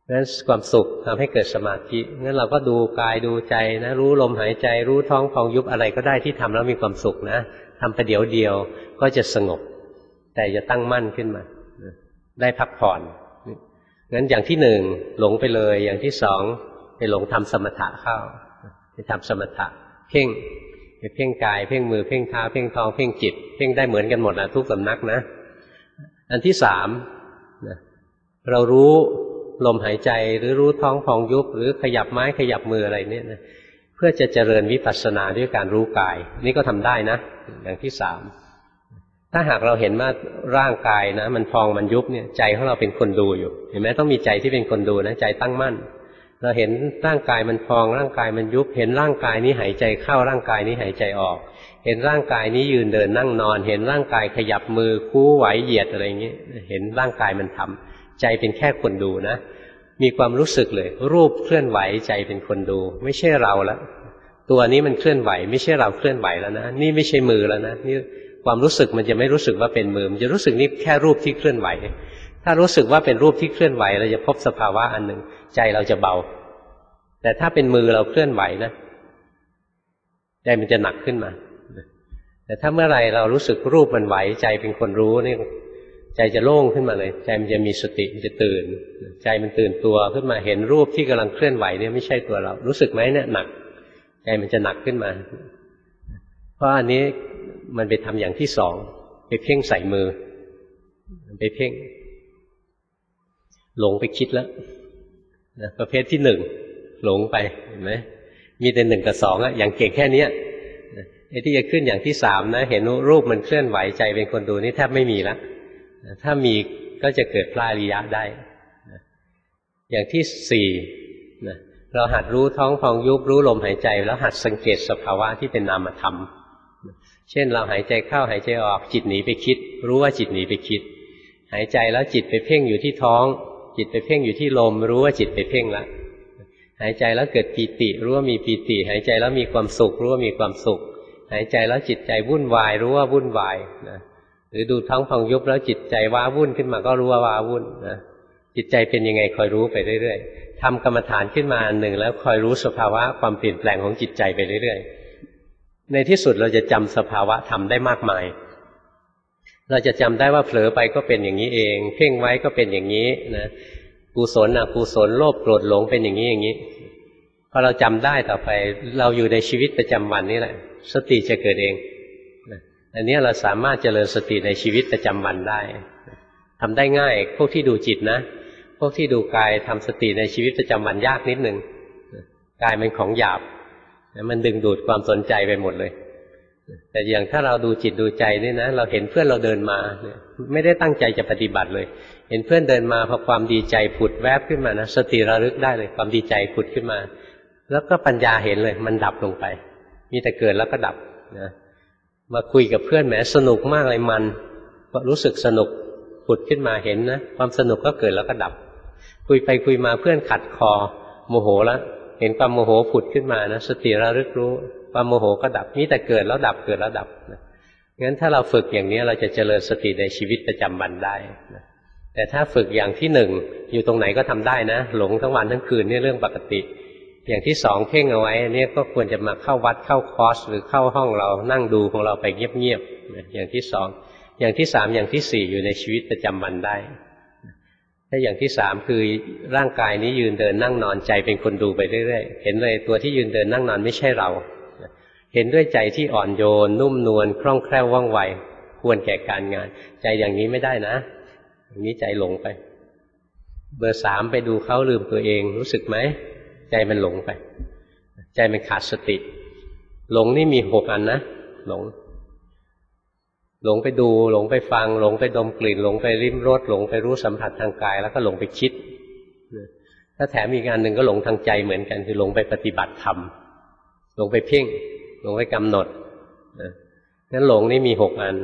นั้นความสุขทำให้เกิดสมาธิงั้นเราก็ดูกายดูใจนะรู้ลมหายใจรู้ท้องพองยุบอะไรก็ได้ที่ทำแล้วมีความสุขนะทำประเดี๋ยวเดียวก็จะสงบแต่จะตั้งมั่นขึ้นมาได้พักผ่อนงั้นอย่างที่หนึ่งหลงไปเลยอย่างที่สองไปหลงทำสมถะเข้าไปทำสมถะเพ่งไปเพ่งกายเพ่งมือเพ่งเท้าเพ่งท้องเพ่งจิตเพ่งได้เหมือนกันหมดนะทุกสำนักนะอันที่สามเรารู้ลมหายใจหรือรู้ท้องพองยุบหรือขยับไม้ขยับมืออะไรเนี่ยนะเพื่อจะเจริญวิปัสสนาด้วยการรู้กายนี่ก็ทำได้นะอย่างที่สามถ้าหากเราเห็นว่าร่างกายนะมันพองมันยุบเนี่ยใจของเราเป็นคนดูอยู่เห็นไหมต้องมีใจที่เป็นคนดูนะใจตั้งมั่นเราเห็นร่างกายมันพองร่างกายมันยุบเห็นร่างกายนี้หายใจเข้าร่างกายนี้หายใจออกเห็นร่างกายนี้ยืนเดินนั่งนอนเห็นร่างกายขยับมือคู่ไหวเหยียดอะไรอย่างนี้เห็นร่างกายมันทำใจเป็นแค่คนดูนะมีความรู้สึกเลยรูปเคลื่อนไหวใจเป็นคนดูไม่ใช่เราแล้วตัวนี้มันเคลื่อนไหวไม่ใช่เราเคลื่อนไหวแล้วนะนี่ไม่ใช่มือแล้วนะนี่ความรู้สึกมันจะไม่รู้สึกว่าเป็นมือมันจะรู้สึกนี่แค่รูปที่เคลื่อนไหวถ้ารู้สึกว่าเป็นรูปที่เคลื่อนไหวเราจะพบสภาวะอันหนึ่งใจเราจะเบาแต่ถ้าเป็นมือเราเคลื่อนไหวนะใจมันจะหนักขึ้นมาแต่ถ้าเมื่อไรเรารู้สึกรูปมันไหวใจเป็นคนรู้นี่ใจจะโล่งขึ้นมาเลยใจมันจะมีสติมันจะตื่นใจมันตื่นตัวขึ้นมาเห็นรูปที่กำลังเคลื่อนไหวเนี่ยไม่ใช่ตัวเรารู้สึกไหมเนี่ยหนักใจมันจะหนักขึ้นมาเพราะอันนี้มันไปทำอย่างที่สองไปเพ่งใส่มือไปเพ่งหลงไปคิดแล้วนะประเภทที่หนึ่งหลงไปเห็นไหมมีแต่หนึ่งกับสองอะอย่างเก่งแค่นี้ไอ้ที่จะขึ้นอย่างที่สามนะเห็นรูปมันเคลื่อนไหวใจเป็นคนดูนี่แทบไม่มีแล้วถ้ามีก็จะเกิดพระอริยะได้อย่างที่สี่เราหัดรู้ท้องพองยุบรู้ลมหายใจแล้วหัดสังเกตสภาวะที่เป็นนามธรรมเช่นเราหายใจเข้าหายใจออกจิตหนีไปคิดรู้ว่าจิตหนีไปคิดหายใจแล้วจิตไปเพ่งอยู่ที่ท้องจิตไปเพ่งอยู่ที่ลมรู้ว่าจิตไปเพ่งละหายใจแล้วเกิดปีติรู้ว่ามีปีติหายใจแล้วมีความสุขรู้ว่ามีความสุขหายใจแล้วจิตใจวุ่นวายรู้ว่าวุ่นวายนะหรือดูท้องพองยุบแล้วจิตใจว้าวุ่นขึ้นมาก็รู้ว่าว้าวุ่นนะจิตใจเป็นยังไงคอยรู้ไปเรื่อยๆทำกรรมฐานขึ้นมาอันหนึ่งแล้วคอยรู้สภาวะความเปลี่ยนแปลงของจิตใจไปเรื่อยๆในที่สุดเราจะจำสภาวะธรรมได้มากมายเราจะจำได้ว่าเผลอไปก็เป็นอย่างนี้เองเพ่งไว้ก็เป็นอย่างนี้นะกุศลอกุศลโลภโกรธหลงเป็นอย่างนี้อย่างนี้พอเราจำได้ต่อไปเราอยู่ในชีวิตประจำวันนี่แหละสติจะเกิดเองอันนี้เราสามารถเจริญสติในชีวิตประจำวันได้ทำได้ง่ายพวกที่ดูจิตนะพวกที่ดูกายทำสติในชีวิตประจำวันยากนิดนึงกายเป็นของหยาบมันดึงดูดความสนใจไปหมดเลยแต่อย่างถ้าเราดูจิตดูใจนี่นะเราเห็นเพื่อนเราเดินมาไม่ได้ตั้งใจจะปฏิบัติเลยเห็นเพื่อนเดินมาพอความดีใจผุดแวบขึ้นมานะสติระลึกได้เลยความดีใจผุดขึ้นมาแล้วก็ปัญญาเห็นเลยมันดับลงไปมีแต่เกิดแล้วก็ดับนะมาคุยกับเพื่อนแหมสนุกมากเลยมันก็รู้สึกสนุกผุดขึ้นมาเห็นนะความสนุกก็เกิดแล้วก็ดับคุยไปคุยมาเพื่อนขัดคอโมโหแล้วเห็นความโมโหผุดขึ้นมานะสติระลึกรู้ความโมโหก็ดับมีแต่เกิดแล้วดับเกิดแล้วดับนะงั้นถ้าเราฝึกอย่างนี้เราจะเจริญสติในชีวิตประจำวันได้นะแต่ถ้าฝึกอย่างที่หนึ่งอยู่ตรงไหนก็ทำได้นะหลงทั้งวันทั้งคืนนี่เรื่องปกติอย่างที่สองเพ่งเอาไว้อันนี้ก็ควรจะมาเข้าวัดเข้าคอร์สหรือเข้าห้องเรานั่งดูของเราไปเงียบๆอย่างที่สองอย่างที่สามอย่างที่สี่อยู่ในชีวิตประจำวันได้ถ้าอย่างที่สามคือร่างกายนี้ยืนเดินนั่งนอนใจเป็นคนดูไปเรื่อยๆเห็นเลยตัวที่ยืนเดินนั่งนอนไม่ใช่เราเห็นด้วยใจที่อ่อนโยนนุ่มนวลคล่องแคล่วว่องไวควรแก่การงานใจอย่างนี้ไม่ได้นะอย่างนี้ใจหลงไปเบอร์สามไปดูเขาลืมตัวเองรู้สึกไหมใจมันหลงไปใจมันขาดสติหลงนี่มี6อันนะหลงไปดูหลงไปฟังหลงไปดมกลิ่นหลงไปลิ้มรสหลงไปรู้สัมผัสทางกายแล้วก็หลงไปคิดถ้าแถมอีกอันหนึ่งก็หลงทางใจเหมือนกันคือหลงไปปฏิบัติธรรมหลงไปเพ่งหลงไปกำหนดนั้นหลงนี่มี6อัน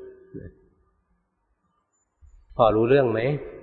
พอรู้เรื่องไหม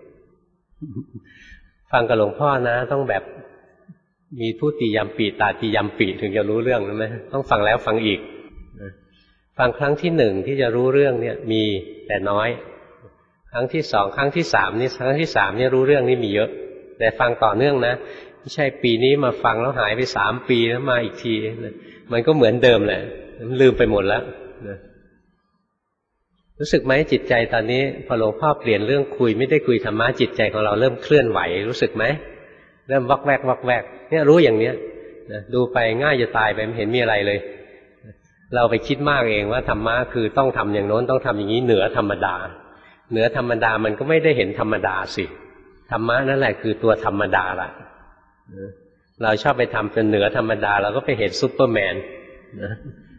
ฟังกับหลวงพ่อนะต้องแบบมีทุติยัมปิตาติยัมปิถึงจะรู้เรื่องนะไหมต้องฟังแล้วฟังอีกฟังครั้งที่หนึ่งที่จะรู้เรื่องเนี่ยมีแต่น้อยครั้งที่สองครั้งที่สามนี่ครั้งที่สามเนี่ยรู้เรื่องนี่มีเยอะแต่ฟังต่อเนื่องนะไม่ใช่ปีนี้มาฟังแล้วหายไป3 ปีแล้วมาอีกทีมันก็เหมือนเดิมแหละมันลืมไปหมดแล้วนะรู้สึกไหมจิตใจตอนนี้พอหลวงพ่อเปลี่ยนเรื่องคุยไม่ได้คุยธรรมะจิตใจของเราเริ่มเคลื่อนไหวรู้สึกไหมเริ่มวักแวกวักแวกเนี่ยรู้อย่างเนี้ยนะดูไปง่ายจะตายไปไม่เห็นมีอะไรเลยเราไปคิดมากเองว่าธรรมะคือต้องทำอย่างโน้นต้องทำอย่างนี้เหนือธรรมดาเหนือธรรมดามันก็ไม่ได้เห็นธรรมดาสิธรรมะนั่นแหละคือตัวธรรมดาละเราชอบไปทำจนเหนือธรรมดาเราก็ไปเห็นซูเปอร์แมนนะ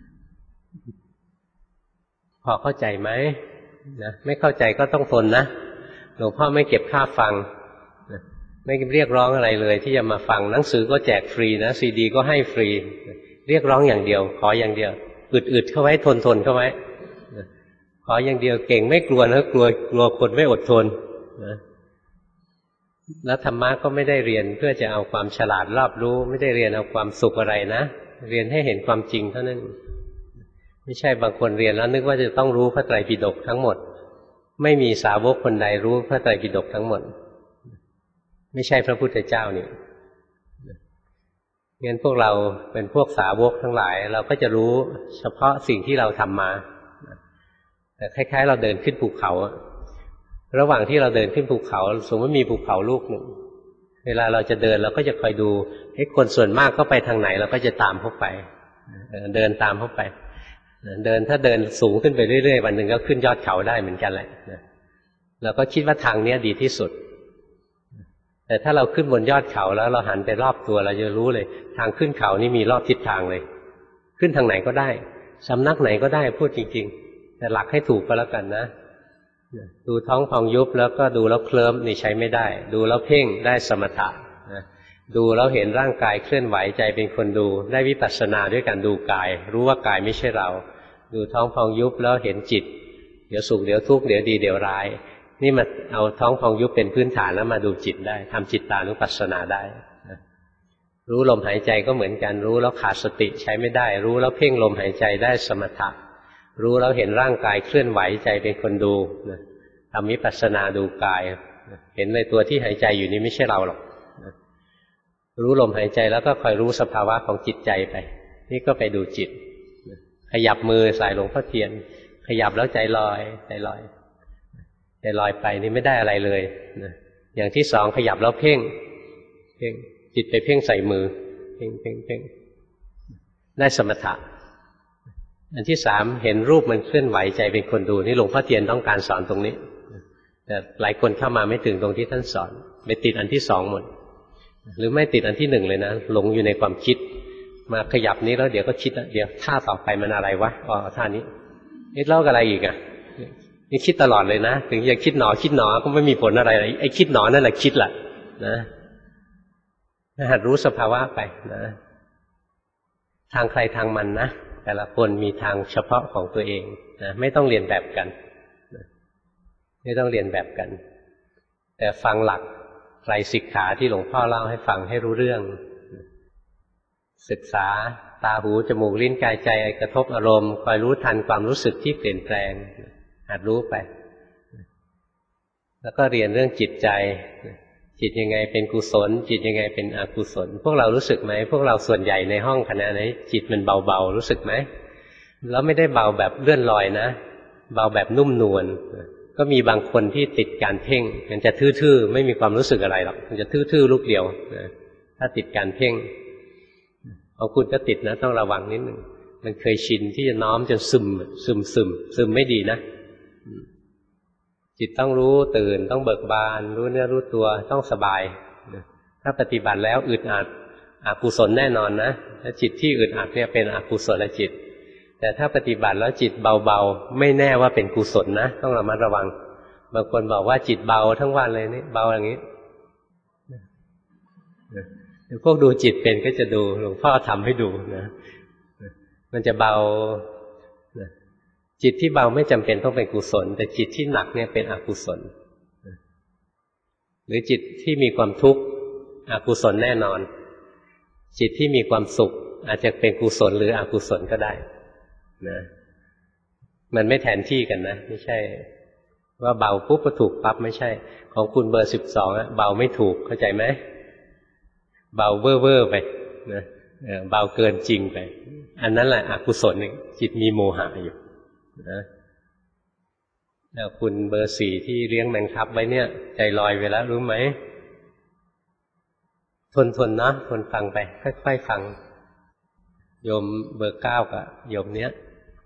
พอเข้าใจไหมนะไม่เข้าใจก็ต้องทนนะหลวงพ่อไม่เก็บค่าฟังไม่เรียกร้องอะไรเลยที่จะมาฟังหนังสือก็แจกฟรีนะซีดีก็ให้ฟรีเรียกร้องอย่างเดียวขออย่างเดียวอึดๆเข้าไว้ทนเข้าไว้ขออย่างเดียวเก่งไม่กลัวนะกลัวคนไม่อดทนนะแล้วธรรมะก็ไม่ได้เรียนเพื่อจะเอาความฉลาดรอบรู้ไม่ได้เรียนเอาความสุขอะไรนะเรียนให้เห็นความจริงเท่านั้นไม่ใช่บางคนเรียนแล้วนึกว่าจะต้องรู้พระไตรปิฎกทั้งหมดไม่มีสาวกคนใดรู้พระไตรปิฎกทั้งหมดไม่ใช่พระพุทธเจ้านี่งั้นพวกเราเป็นพวกสาวกทั้งหลายเราก็จะรู้เฉพาะสิ่งที่เราทำมาแต่คล้ายๆเราเดินขึ้นภูเขาระหว่างที่เราเดินขึ้นภูเขาสมมติมีภูเขาลูกหนึ่งเวลาเราจะเดินเราก็จะคอยดูคนส่วนมากก็ไปทางไหนเราก็จะตามเข้าไปเดินตามเข้าไปเดินถ้าเดินสูงขึ้นไปเรื่อยๆวันหนึ่งก็ขึ้นยอดเขาได้เหมือนกันแหละเราก็คิดว่าทางนี้ดีที่สุดแต่ถ้าเราขึ้นบนยอดเขาแล้วเราหันไปรอบตัวเราจะรู้เลยทางขึ้นเขานี่มีรอบทิศทางเลยขึ้นทางไหนก็ได้สำนักไหนก็ได้พูดจริงๆแต่หลักให้ถูกก็แล้วกันนะดูท้องพองยุบแล้วก็ดูแล้วเคลิ้มนี่ใช้ไม่ได้ดูแล้วเพ่งได้สมถะดูแล้วเห็นร่างกายเคลื่อนไหวใจเป็นคนดูได้วิปัสสนาด้วยการดูกายรู้ว่ากายไม่ใช่เราดูท้องพองยุบแล้วเห็นจิตเดี๋ยวสุขเดี๋ยวทุกข์เดี๋ยวดีเดี๋ยวร้ายนี่มาเอาท้องพองยุบเป็นพื้นฐานแล้วมาดูจิตได้ทำจิตตานุปัสสนาได้รู้ลมหายใจก็เหมือนกันรู้แล้วขาดสติใช้ไม่ได้รู้แล้วเพ่งลมหายใจได้สมถะรู้แล้วเห็นร่างกายเคลื่อนไหวใจเป็นคนดูทำวิปัสสนาดูกายเห็นเลยตัวที่หายใจอยู่นี้ไม่ใช่เราหรอกรู้ลมหายใจแล้วก็คอยรู้สภาวะของจิตใจไปนี่ก็ไปดูจิตขยับมือใส่หลวงพ่อเทียนขยับแล้วใจลอยใจลอยใจลอยไปนี่ไม่ได้อะไรเลยอย่างที่สองขยับแล้วเพ่งจิตไปเพ่งใส่มือเพ่งได้สมถะอันที่สามเห็นรูปมันเคลื่อนไหวใจเป็นคนดูนี่หลวงพ่อเทียนต้องการสอนตรงนี้แต่หลายคนเข้ามาไม่ถึงตรงที่ท่านสอนไปติดอันที่สองหมดหรือไม่ติดอันที่หนึ่งเลยนะหลงอยู่ในความคิดมาขยับนี้แล้วเดี๋ยวก็คิดเดี๋ยวท่าต่อไปมันอะไรวะอ๋อท่านี้นี่เล่าอะไรอีกอ่ะนี่คิดตลอดเลยนะถึงจะคิดหนอก็ไม่มีผลอะไรไอ้คิดหนอนั่นแหละคิดแหละนะหัดรู้สภาวะไปนะทางใครทางมันนะแต่ละคนมีทางเฉพาะของตัวเองนะไม่ต้องเรียนแบบกันไม่ต้องเรียนแบบกันแต่ฟังหลักไตรสิกขาที่หลวงพ่อเล่าให้ฟังให้รู้เรื่องศึกษาตาหูจมูกลิ้นกายใจกระทบอารมณ์คอยรู้ทันความรู้สึกที่เปลี่ยนแปลงหัดรู้ไปแล้วก็เรียนเรื่องจิตใจจิตยังไงเป็นกุศลจิตยังไงเป็นอกุศลพวกเรารู้สึกไหมพวกเราส่วนใหญ่ในห้องคณะนี้จิตมันเบาๆรู้สึกไหมแล้วไม่ได้เบาแบบเลื่อนลอยนะเบาแบบนุ่มนวลก็มีบางคนที่ติดการเพ่งมันจะทื่อๆไม่มีความรู้สึกอะไรหรอกมันจะทื่อๆลูกเดียวถ้าติดการเพ่งของคุณก็ติดนะต้องระวังนิดหนึ่งมันเคยชินที่จะน้อมจนซึมไม่ดีนะจิตต้องรู้ตื่นต้องเบิกบานรู้เนื้อรู้ตัวต้องสบายถ้าปฏิบัติแล้วอึดอัดอกุศลแน่นอนนะถ้าจิตที่อึดอัดเนี่ยเป็นอกุศลจิตแต่ถ้าปฏิบัติแล้วจิตเบาๆไม่แน่ว่าเป็นกุศลนะต้องระมัดระวังบางคนบอกว่าจิตเบาทั้งวันเลยนี่เบาอย่างนี้พวกดูจิตเป็นก็จะดูหลวงพ่อทำให้ดูนะมันจะเบาจิตที่เบาไม่จำเป็นต้องเป็นกุศลแต่จิตที่หนักเนี่ยเป็นอกุศลหรือจิตที่มีความทุกข์อกุศลแน่นอนจิตที่มีความสุขอาจจะเป็นกุศลหรืออกุศลก็ได้นะมันไม่แทนที่กันนะไม่ใช่ว่าเบาปุ๊บก็ถูกปั๊บไม่ใช่ของคุณเบอร์12อะเบาไม่ถูกเข้าใจไหมเบาเว่อร์ไปนะเบาเกินจริงไปอันนั้นแหละอกุศลจิตมีโมหะอยู่นะแล้วคุณเบอร์4ที่เลี้ยงแมงคับไว้เนี่ยใจลอยไปแล้วรู้ไหมทนนะทนฟังไปค่อยๆฟังโยมเบอร์9กับโยมเนี้ย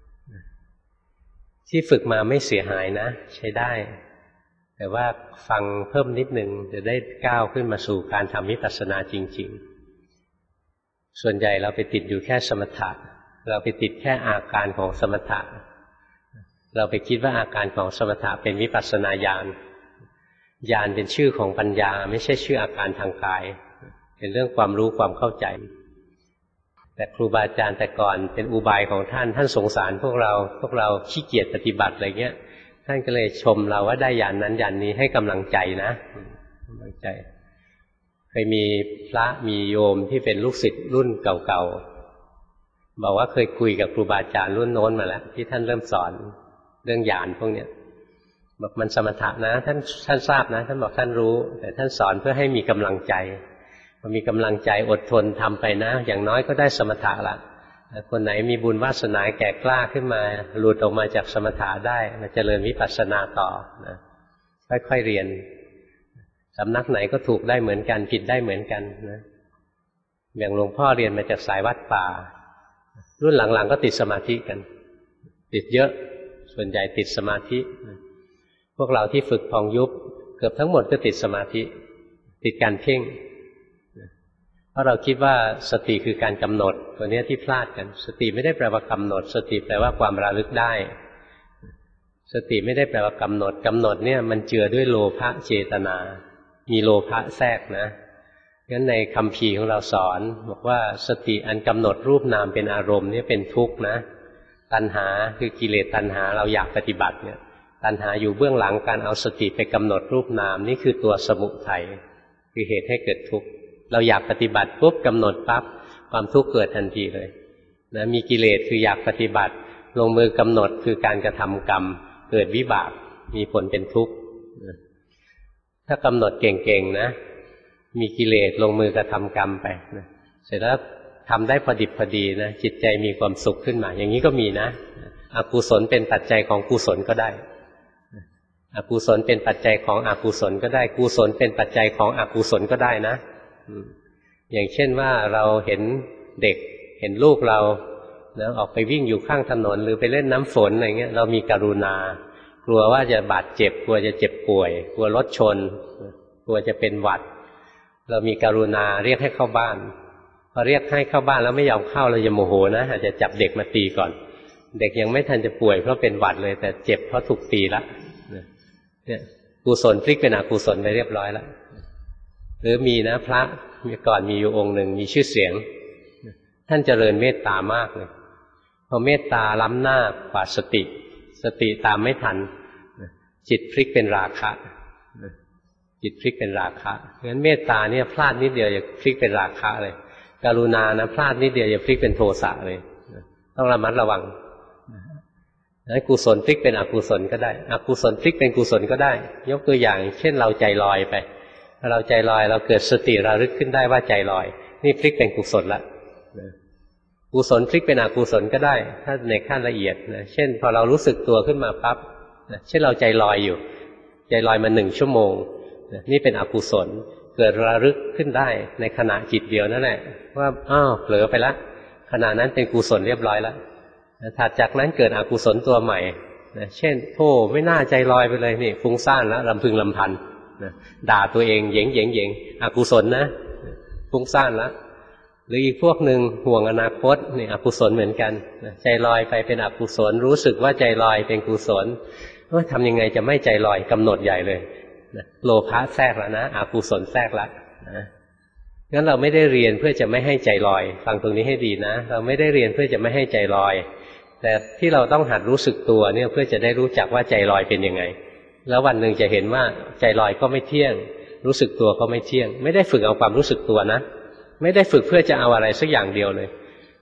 ที่ฝึกมาไม่เสียหายนะใช้ได้แต่ว่าฟังเพิ่มนิดนึงจะได้ก้าวขึ้นมาสู่การทำวิปัสสนาจริงๆส่วนใหญ่เราไปติดอยู่แค่สมถะเราไปติดแค่อาการของสมถะเราไปคิดว่าอาการของสมถะเป็นวิปัสสนาญาณญาณเป็นชื่อของปัญญาไม่ใช่ชื่ออาการทางกายเป็นเรื่องความรู้ความเข้าใจแต่ครูบาอาจารย์แต่ก่อนเป็นอุบายของท่านสงสารพวกเราขี้เกียจปฏิบัติอะไรเงี้ยท่านก็เลยชมเราว่าได้ญาณนั้นญาณนี้ให้กำลังใจนะกำลังใจเคยมีพระมีโยมที่เป็นลูกศิษย์รุ่นเก่าๆบอกว่าเคยคุยกับครูบาอาจารย์รุ่นโน้นมาแล้วที่ท่านเริ่มสอนเรื่องญาณพวกเนี้ยบอกมันสมถะนะท่านทราบนะท่านบอกท่านรู้แต่ท่านสอนเพื่อให้มีกำลังใจพอมีกำลังใจอดทนทำไปนะอย่างน้อยก็ได้สมถะละคนไหนมีบุญวาสนาแก่กล้าขึ้นมาหลุดออกมาจากสมถะได้มาเจริญวิปัสสนาต่อนะค่อยๆเรียนสำนักไหนก็ถูกได้เหมือนกันผิดได้เหมือนกันนะอย่างหลวงพ่อเรียนมาจากสายวัดป่ารุ่นหลังๆก็ติดสมาธิกันติดเยอะส่วนใหญ่ติดสมาธิพวกเราที่ฝึกพองยุบเกือบทั้งหมดก็ติดสมาธิติดการเพ่งเพราะเราคิดว่าสติคือการกำหนดตัวนี้ที่พลาดกันสติไม่ได้แปลว่ากำหนดสติแปลว่าความระลึกได้สติไม่ได้แปลว่ากำหนดเนี่ยมันเจือด้วยโลภะเจตนามีโลภะแทรกนะงั้นในคัมภีร์ของเราสอนบอกว่าสติอันกำหนดรูปนามเป็นอารมณ์นี่เป็นทุกข์นะตัณหาคือกิเลสตัณหาเราอยากปฏิบัติเนี่ยตัณหาอยู่เบื้องหลังการเอาสติไปกำหนดรูปนามนี่คือตัวสมุทัยคือเหตุให้เกิดทุกข์เราอยากปฏิบัติปุ๊บกำหนดปั๊บความทุกข์เกิดทันทีเลยนะมีกิเลสคืออยากปฏิบัติลงมือกำหนดคือการกระทำกรรมเกิดวิบากมีผลเป็นทุกข์ถ้ากำหนดเก่งๆนะมีกิเลสลงมือกระทำกรรมไปนะเสร็จแล้วทำได้พอดิบพอดีนะจิตใจมีความสุขขึ้นมาอย่างนี้ก็มีนะอกุศลเป็นปัจจัยของกุศลก็ได้อกุศลเป็นปัจจัยของอกุศลก็ได้กุศลเป็นปัจจัยของอกุศลก็ได้นะอย่างเช่นว่าเราเห็นเด็กเห็นลูกเรานะออกไปวิ่งอยู่ข้างถนนหรือไปเล่นน้ำฝนอะไรเงี้ยเรามีกรุณากลัวว่าจะบาดเจ็บกลัวจะเจ็บป่วยกลัวรถชนกลัวจะเป็นหวัดเรามีกรุณาเรียกให้เข้าบ้านพอเรียกให้เข้าบ้านแล้วไม่ยอมเข้าเราจะโมโหนะอาจจะจับเด็กมาตีก่อนเด็กยังไม่ทันจะป่วยเพราะเป็นหวัดเลยแต่เจ็บเพราะถูกตีละเนี่ยกุศลพลิกเป็นอกุศลไปเรียบร้อยแล้วหรือมีนะพระก่อนมีอยู่องค์หนึ่งมีชื่อเสียงท่านเจริญเมตตามากเลยพอเมตตาล้ำหน้ากว่าสติตามไม่ทันจิตพลิกเป็นราคะจิตพลิกเป็นราคะงั้นเมตตาเนี่ยพลาดนิดเดียวจะพลิกเป็นราคะเลยกรุณานะพลาดนิดเดียวจะพลิกเป็นโทสะเลยต้องระมัดระวังนั้นกุศลพลิกเป็นอกุศลก็ได้อกุศลพลิกเป็นกุศลก็ได้ยกตัวอย่างเช่นเราใจลอยไปเราใจลอยเราเกิดสติระลึกขึ้นได้ว่าใจลอยนี่พลิกเป็นกุศลละกุศลพลิกเป็นอกุศลก็ได้ถ้าในขั้นละเอียดนะเช่นพอเรารู้สึกตัวขึ้นมาปั๊บเช่นเราใจลอยอยู่ใจลอยมา1 ชั่วโมงนี่เป็นอกุศลเกิดระลึกขึ้นได้ในขณะจิตเดียวนั่นแหละว่าอ้าวเผลอไปละขณะนั้นเป็นกุศลเรียบร้อยแล้วถัดจากนั้นเกิดอกุศลตัวใหม่เช่นโธ่ไม่น่าใจลอยไปเลยนี่ฟุ้งซ่านแล้วลำพึงลำพันด่าตัวเองเหย่งอกุศลนะฟุ้งซ่านแล้วหรืออีกพวกหนึ่งห่วงอนาคตนี่อกุศลเหมือนกันใจลอยไปเป็นอกุศลรู้สึกว่าใจลอยเป็นกุศลทำยังไงจะไม่ใจลอยกำหนดใหญ่เลยโลภะแทรกแล้วนะอกุศลแทรกแล้วงั้นเราไม่ได้เรียนเพื่อจะไม่ให้ใจลอยฟังตรงนี้ให้ดีนะเราไม่ได้เรียนเพื่อจะไม่ให้ใจลอยแต่ที่เราต้องหัดรู้สึกตัวเนี่ยเพื่อจะได้รู้จักว่าใจลอยเป็นยังไงแล้ววันหนึ่งจะเห็นว่าใจลอยก็ไม่เที่ยงรู้สึกตัวก็ไม่เที่ยงไม่ได้ฝึกเอาความรู้สึกตัวนะไม่ได้ฝึกเพื่อจะเอาอะไรสักอย่างเดียวเลยแ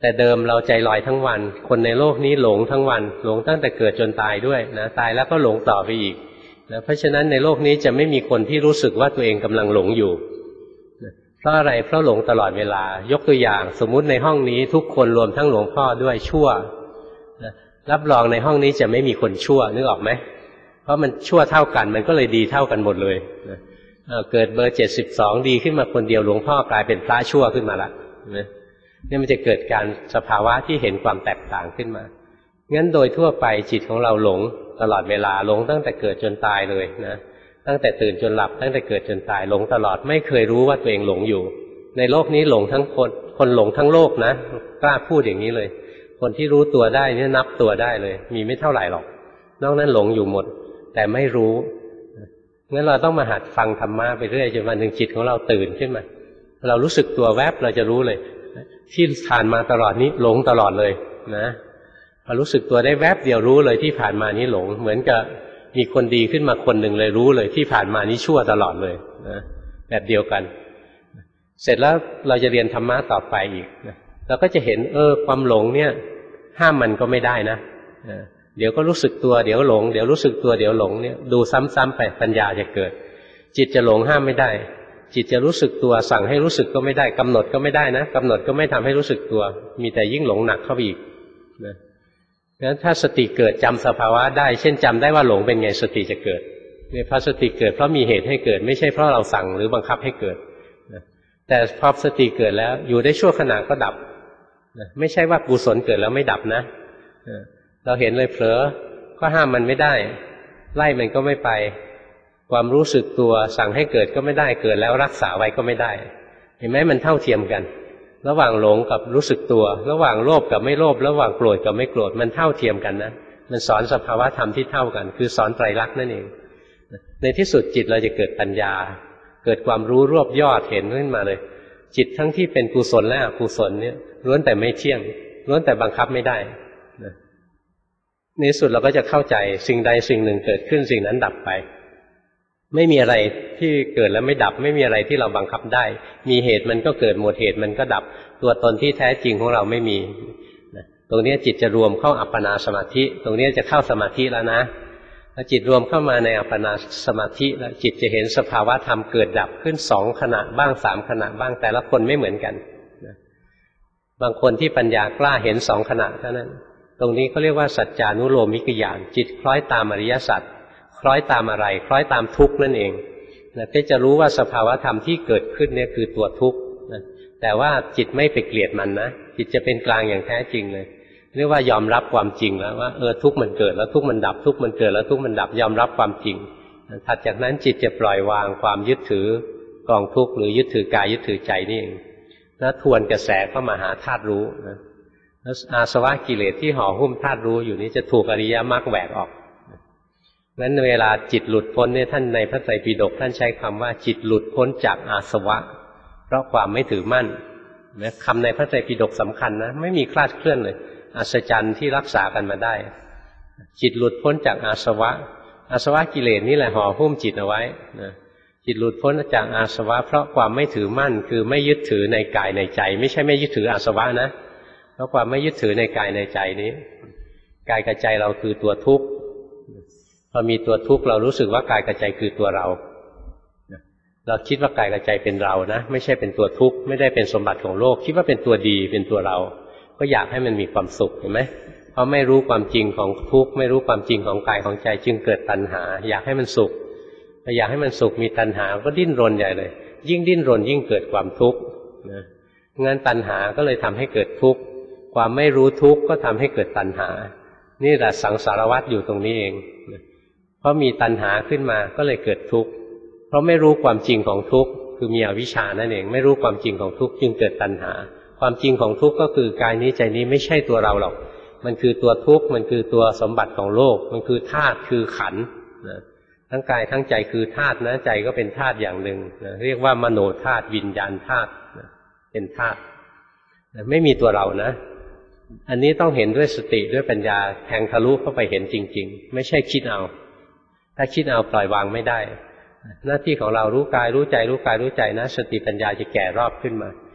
แต่เดิมเราใจลอยทั้งวันคนในโลกนี้หลงทั้งวันหลงตั้งแต่เกิดจนตายด้วยนะตายแล้วก็หลงต่อไปอีกนะเพราะฉะนั้นในโลกนี้จะไม่มีคนที่รู้สึกว่าตัวเองกำลังหลงอยู่เพราะอะไรเพราะหลงตลอดเวลายกตัวอย่างสมมุติในห้องนี้ทุกคนรวมทั้งหลวงพ่อด้วยชั่วนะรับรองในห้องนี้จะไม่มีคนชั่วนึกออกไหมเพราะมันชั่วเท่ากันมันก็เลยดีเท่ากันหมดเลยนะเกิดเบอร์72ดีขึ้นมาคนเดียวหลวงพ่อกลายเป็นพระชั่วขึ้นมาละเนี่ยมันจะเกิดการสภาวะที่เห็นความแตกต่างขึ้นมางั้นโดยทั่วไปจิตของเราหลงตลอดเวลาหลงตั้งแต่เกิดจนตายเลยนะตั้งแต่ตื่นจนหลับตั้งแต่เกิดจนตายหลงตลอดไม่เคยรู้ว่าตัวเองหลงอยู่ในโลกนี้หลงทั้งคนหลงทั้งโลกนะกล้าพูดอย่างนี้เลยคนที่รู้ตัวได้เนี่ยนับตัวได้เลยมีไม่เท่าไหร่หรอกนอกนั้นหลงอยู่หมดแต่ไม่รู้งั้นเราต้องมาหัดฟังธรรมะไปเรื่อยจนวันหนึ่งจิตของเราตื่นขึ้นมาเรารู้สึกตัวแวบเราจะรู้เลยที่ผ่านมาตลอดนี้หลงตลอดเลยนะพอรู้สึกตัวได้แวบเดียวรู้เลยที่ผ่านมานี้หลงเหมือนกับมีคนดีขึ้นมาคนหนึ่งเลยรู้เลยที่ผ่านมานี้ชั่วตลอดเลยนะแบบเดียวกันเสร็จแล้วเราจะเรียนธรรมะต่อไปอีกนะเราก็จะเห็นความหลงเนี่ยห้ามมันก็ไม่ได้นะเดี๋ยวก็รู้สึกตัวเดี๋ยวหลงเดี๋ยวรู้สึกตัวเดี๋ยวหลงเนี่ยดูซ้ำๆไปปัญญาจะเกิดจิตจะหลงห้ามไม่ได้จิตจะรู้สึกตัวสั่งให้รู้สึกก็ไม่ได้กำหนดก็ไม่ได้นะกำหนดก็ไม่ทำให้รู้สึกตัวมีแต่ยิ่งหลงหนักเข้าไปอีกนะงั้นถ้าสติเกิดจำสภาวะได้เช่นจำได้ว่าหลงเป็นไงสติจะเกิดเนี่ยพอสติเกิดเพราะมีเหตุให้เกิดไม่ใช่เพราะเราสั่งหรือบังคับให้เกิดนะแต่พอสติเกิดแล้วอยู่ได้ชั่วขณะก็ดับนะไม่ใช่ว่ากุศลเกิดแล้วไม่ดับนะเราเห็นเลยเผลอก็ห้ามมันไม่ได้ไล่มันก็ไม่ไปความรู้สึกตัวสั่งให้เกิดก็ไม่ได้เกิดแล้วรักษาไว้ก็ไม่ได้เห็นไหมมันเท่าเทียมกันระหว่างหลงกับรู้สึกตัวระหว่างโลภกับไม่โลภระหว่างโกรธกับไม่โกรธมันเท่าเทียมกันนะมันสอนสภาวะธรรมที่เท่ากันคือสอนไตรลักษณ์นั่นเองในที่สุดจิตเราจะเกิดปัญญาเกิดความรู้รวบยอดเห็นขึ้นมาเลยจิตทั้งที่เป็นกุศลและอกุศลเนี่ยล้วนแต่ไม่เที่ยงล้วนแต่บังคับไม่ได้ในที่สุดเราก็จะเข้าใจสิ่งใดสิ่งหนึ่งเกิดขึ้นสิ่งนั้นดับไปไม่มีอะไรที่เกิดแล้วไม่ดับไม่มีอะไรที่เราบังคับได้มีเหตุมันก็เกิดหมดเหตุมันก็ดับตัวตนที่แท้จริงของเราไม่มีตรงนี้จิตจะรวมเข้าอัปปนาสมาธิตรงนี้จะเข้าสมาธิแล้วนะถ้าจิตรวมเข้ามาในอัปปนาสมาธิแล้วจิตจะเห็นสภาวะธรรมเกิดดับขึ้น2ขณะบ้าง3ขณะบ้างแต่ละคนไม่เหมือนกันบางคนที่ปัญญากล้าเห็น2ขณะเท่านั้นตรงนี้เขาเรียกว่าสัจจานุโลมิกญาณจิตคล้อยตามอริยสัจคล้อยตามอะไรคล้อยตามทุกข์นั่นเองนะก็จะรู้ว่าสภาวะธรรมที่เกิดขึ้นเนี่ยคือตัวทุกข์นะแต่ว่าจิตไม่ไปเกลียดมันนะจิตจะเป็นกลางอย่างแท้จริงเลยเรียกว่ายอมรับความจริงแล้วว่าทุกข์มันเกิดแล้วทุกข์มันดับทุกข์มันเกิดแล้วทุกข์มันดับยอมรับความจริงถัดจากนั้นจิตจะปล่อยวางความยึดถือกองทุกข์หรือยึดถือกายยึดถือใจนี่เองแล้วทวนกระแสเข้ามาหาธาตุรู้นะแล้วอาสวะกิเลสที่ห่อหุ้มธาตุรู้อยู่นี้จะถูกอริยมรรคแหวกออกงั้นเวลาจิตหลุดพ้นเนี่ยท่านในพระไตรปิฎกท่านใช้คำว่าจิตหลุดพ้นจากอาสวะเพราะความไม่ถือมั่นนะคำในพระไตรปิฎกสำคัญนะไม่มีคลาดเคลื่อนเลยอัศจรรย์ที่รักษากันมาได้จิตหลุดพ้นจากอาสวะอาสวะกิเลสนี่แหละห่อหุ้มจิตเอาไว้นะจิตหลุดพ้นจากอาสวะเพราะความไม่ถือมั่นคือไม่ยึดถือในกายในใจไม่ใช่ไม่ยึดถืออาสวะนะเพราะความไม่ยึดถือในกายในใจนี้กายกับใจเราคือตัวทุกข์พอมีตัวทุกข์เรารู้สึกว่ากายกับใจคือตัวเราเราคิดว่ากายกับใจเป็นเรานะไม่ใช่เป็นตัวทุกข์ไม่ได้เป็นสมบัติของโลกคิดว่าเป็นตัวดีเป็นตัวเราก็อยากให้มันมีความสุขเห็นไหมเพราะไม่รู้ความจริงของทุกข์ไม่รู้ความจริงของกายของใจจึงเกิดตัณหาอยากให้มันสุขพออยากให้มันสุขมีตัณหาก็ดิ้นรนใหญ่เลยยิ่งดิ้นรนยิ่งเกิดความทุกข์นะงั้นตัณหาก็เลยทำให้เกิดทุกข์ความไม่รู้ทุกข์ก็ทำให้เกิดตัณหานี่แหละสังสารวัฏอยู่ตรงนี้เองเพราะมีตัณหาขึ้นมาก็เลยเกิดทุกข์เพราะไม่รู้ความจริงของทุกข์คือมีอวิชชานั่นเองไม่รู้ความจริงของทุกข์จึงเกิดตัณหาความจริงของทุกข์ก็คือกายนี้ใจนี้ไม่ใช่ตัวเราหรอกมันคือตัวทุกข์มันคือตัวสมบัติของโลกมันคือธาตุคือขันธ์นะทั้งกายทั้งใจคือธาตุนะใจก็เป็นธาตุอย่างหนึ่งนะเรียกว่ามโนธาตุวิญญาณธาตุนะเป็นธาตุนะไม่มีตัวเรานะอันนี้ต้องเห็นด้วยสติด้วยปัญญาแทงทะลุเข้าไปเห็นจริงๆไม่ใช่คิดเอาถ้าคิดเอาปล่อยวางไม่ได้หน้าที่ของเรารู้กายรู้ใจรู้กายรู้ใจนะสติปัญญาจะแก่รอบขึ้นมา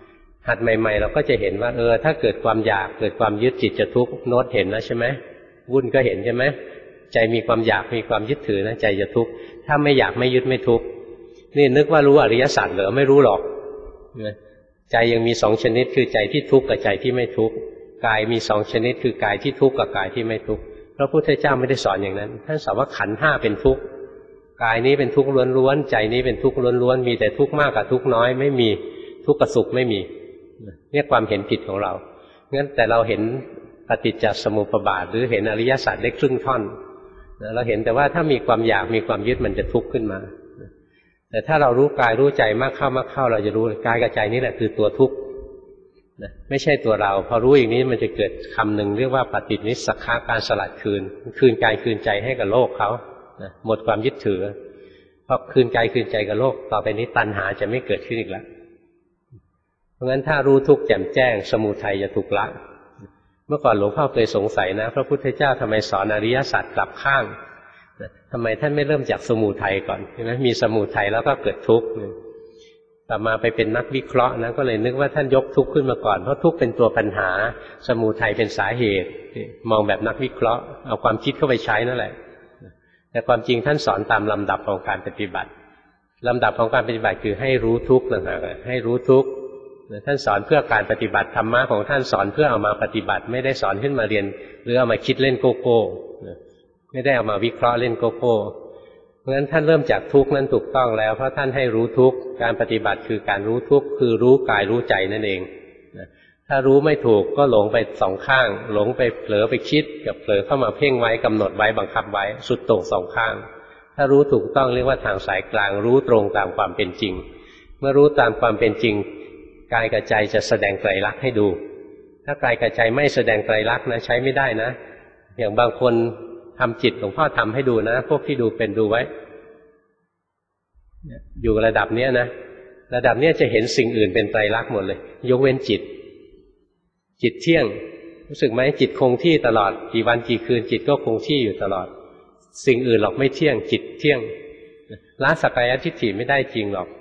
หัดใหม่ๆเราก็จะเห็นว่าถ้าเกิดความอยากเกิดความยึดจิตจะทุกข์โน้ตเห็นนะใช่ไหมวุ่นก็เห็นใช่ไหมใจมีความอยากมีความยึดถือนะใจจะทุกข์ถ้าไม่อยากไม่ยึดไม่ทุกข์นี่นึกว่ารู้อริยสัจเหรอไม่รู้หรอกใจยังมีสองชนิดคือใจที่ทุกข์กับใจที่ไม่ทุกข์กายมีสองชนิดคือกายที่ทุกข์กับกายที่ไม่ทุกข์พระพุทธเจ้าไม่ได้สอนอย่างนั้นท่านสอนว่าขันธ์ห้าเป็นทุกข์กายนี้เป็นทุกข์ล้วนๆใจนี้เป็นทุกข์ล้วนๆมีแต่ทุกข์มากกับทุกข์น้อยไม่มีทุกข์กับสุขไม่มีเนี่ยความเห็นผิดของเรางั้นแต่เราเห็นปฏิจจสมุปบาทหรือเห็นอริยสัจได้ครึ่งท่อนเราเห็นแต่ว่าถ้ามีความอยากมีความยึดมันจะทุกข์ขึ้นมาแต่ถ้าเรารู้กายรู้ใจมากเข้าเราจะรู้กายกับใจนี่แหละคือตัวทุกข์ไม่ใช่ตัวเราพอรู้อย่างนี้มันจะเกิดคำหนึ่งเรียกว่าปฏินิสสักขะการสลัดคืนกายคืนใจให้กับโลกเขาหมดความยึดถือพอคืนกายคืนใจกับโลกต่อไปนี้ตัณหาจะไม่เกิดขึ้นอีกแล้วเพราะงั้นถ้ารู้ทุกข์แจ่มแจ้งสมุทัยจะถูกละเมื่อก่อนหลวงพ่อเคยสงสัยนะพระพุทธเจ้าทำไมสอนอริยสัจกลับข้างทำไมท่านไม่เริ่มจากสมุทัยก่อนใช่ไหมมีสมุทัยแล้วก็เกิดทุกข์ต่อมาไปเป็นนักวิเคราะห์นะก็เลยนึกว่าท่านยกทุกข์ขึ้นมาก่อนเพราะทุกข์เป็นตัวปัญหาสมุทัยเป็นสาเหตุมองแบบนักวิเคราะห์เอาความคิดเข้าไปใช้นั่นแหละแต่ความจริงท่านสอนตามลำดับของการปฏิบัติลำดับของการปฏิบัติคือให้รู้ทุกข์นะฮะให้รู้ทุกข์ท่านสอนเพื่อการปฏิบัติธรรมะของท่านสอนเพื่อเอามาปฏิบัติไม่ได้สอนขึ้นมาเรียนหรือเอามาคิดเล่นโกโก้ไม่ได้เอามาวิเคราะห์เล่นโกโก้เพราะฉะนั้นท่านเริ่มจากทุกข์นั้นถูกต้องแล้วเพราะท่านให้รู้ทุกข์การปฏิบัติคือการรู้ทุกข์คือรู้กายรู้ใจนั่นเองถ้ารู้ไม่ถูกก็หลงไปสองข้างหลงไปเผลอไปคิดกับเผลอเข้ามาเพ่งไว้กำหนดไว้บังคับไว้สุดโต่งสองข้างถ้ารู้ถูกต้องเรียกว่าทางสายกลางรู้ตรงตามความเป็นจริงเมื่อรู้ตามความเป็นจริงกายกับใจจะแสดงไตรลักษณ์ให้ดูถ้ากายกับใจไม่แสดงไตรลักษณ์นะใช้ไม่ได้นะอย่างบางคนทำจิตหลวงพ่อทำให้ดูนะพวกที่ดูเป็นดูไว้อยู่ระดับเนี้ยนะระดับเนี้ยจะเห็นสิ่งอื่นเป็นไตรลักษณ์หมดเลยยกเว้นจิตเที่ยงรู้สึกไหมจิตคงที่ตลอดกี่วันกี่คืนจิตก็คงที่อยู่ตลอดสิ่งอื่นหรอกไม่เที่ยงจิตเที่ยงละสักกายทิฏฐิไม่ได้จริงหรอก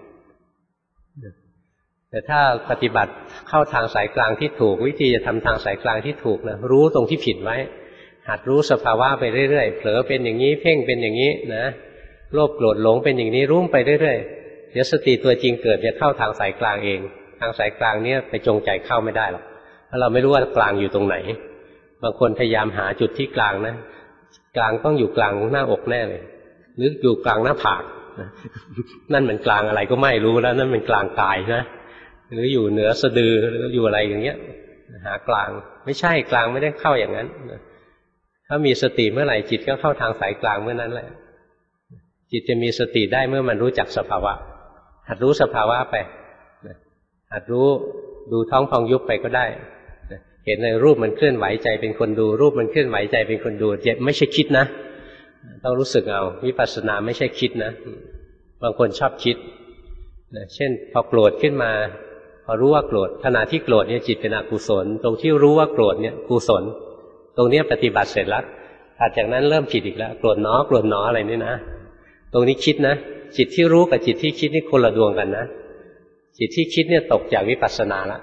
แต่ถ้าปฏิบัติเข้าทางสายกลางที่ถูกวิธีจะทำทางสายกลางที่ถูกนะรู้ตรงที่ผิดไว้หัดรู้สภาวะไปเรื่อยๆเผลอเป็นอย่างนี้เพ่งเป็นอย่างนี้นะโลภโกรธหลงเป็นอย่างนี้รู้ไปเรื่อยๆเดี๋ยวสติตัวจริงเกิดจะเข้าทางสายกลางเองทางสายกลางนี้ไปจงใจเข้าไม่ได้หรอกเพราะเราไม่รู้ว่ากลางอยู่ตรงไหนบางคนพยายามหาจุดที่กลางนะกลางต้องอยู่กลางหน้าอกแน่เลยหรืออยู่กลางหน้าผากนั่นมันกลางอะไรก็ไม่รู้แล้วนั่นมันกลางกายนะหรืออยู่เหนือสะดือหรืออยู่อะไรอย่างเงี้ยหากลางไม่ใช่กลางไม่ได้เข้าอย่างนั้นถ้ามีสติเมื่อไหร่จิตก็เข้าทางสายกลางเมื่อนั้นแหละจิตจะมีสติได้เมื่อมันรู้จักสภาวะหัดรู้สภาวะไปหัดรู้ดูท้องพองยุบไปก็ได้เห็นในรูปมันเคลื่อนไหวใจเป็นคนดูรูปมันเคลื่อนไหวใจเป็นคนดูไม่ใช่คิดนะต้องรู้สึกเอาวิปัสสนาไม่ใช่คิดนะบางคนชอบคิดเช่นพอโกรธขึ้นมาพอรู้ว่าโกรธขณะที่โกรธเนี่ยจิตเป็นอกุศลตรงที่รู้ว่าโกรธเนี่ยกุศลตรงนี้ปฏิบัติเสร็จแล้วถัดจากนั้นเริ่มผิดอีกแล้วโกรธหนอโกรธหนออะไรนี่นะตรงนี้คิดนะจิตที่รู้กับจิตที่คิดนี่คนละดวงกันนะจิตที่คิดเนี่ยตกจากวิปัสสนาละ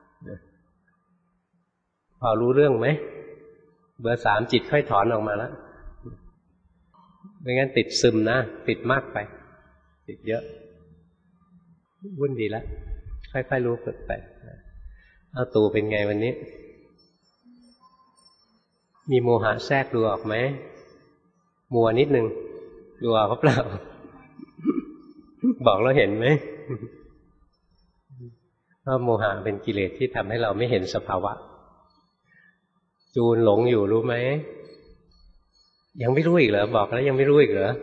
พอรู้เรื่องไหมเบอร์ 3จิตค่อยถอนออกมาแล้วไม่งั้นติดซึมนะติดมากไปติดเยอะวุ่นดีแล้วค่อยๆรู้ฝึกไปเอาตูเป็นไงวันนี้มีโมหะแทรกดูออกไหมมัวนิดนึงดูออกเปล่า บอกแล้วเห็นไหมเพราะโมหะเป็นกิเลสที่ทำให้เราไม่เห็นสภาวะจูนหลงอยู่รู้ไหมยังไม่รู้อีกเหรอบอกแล้วยังไม่รู้อีกเหรอ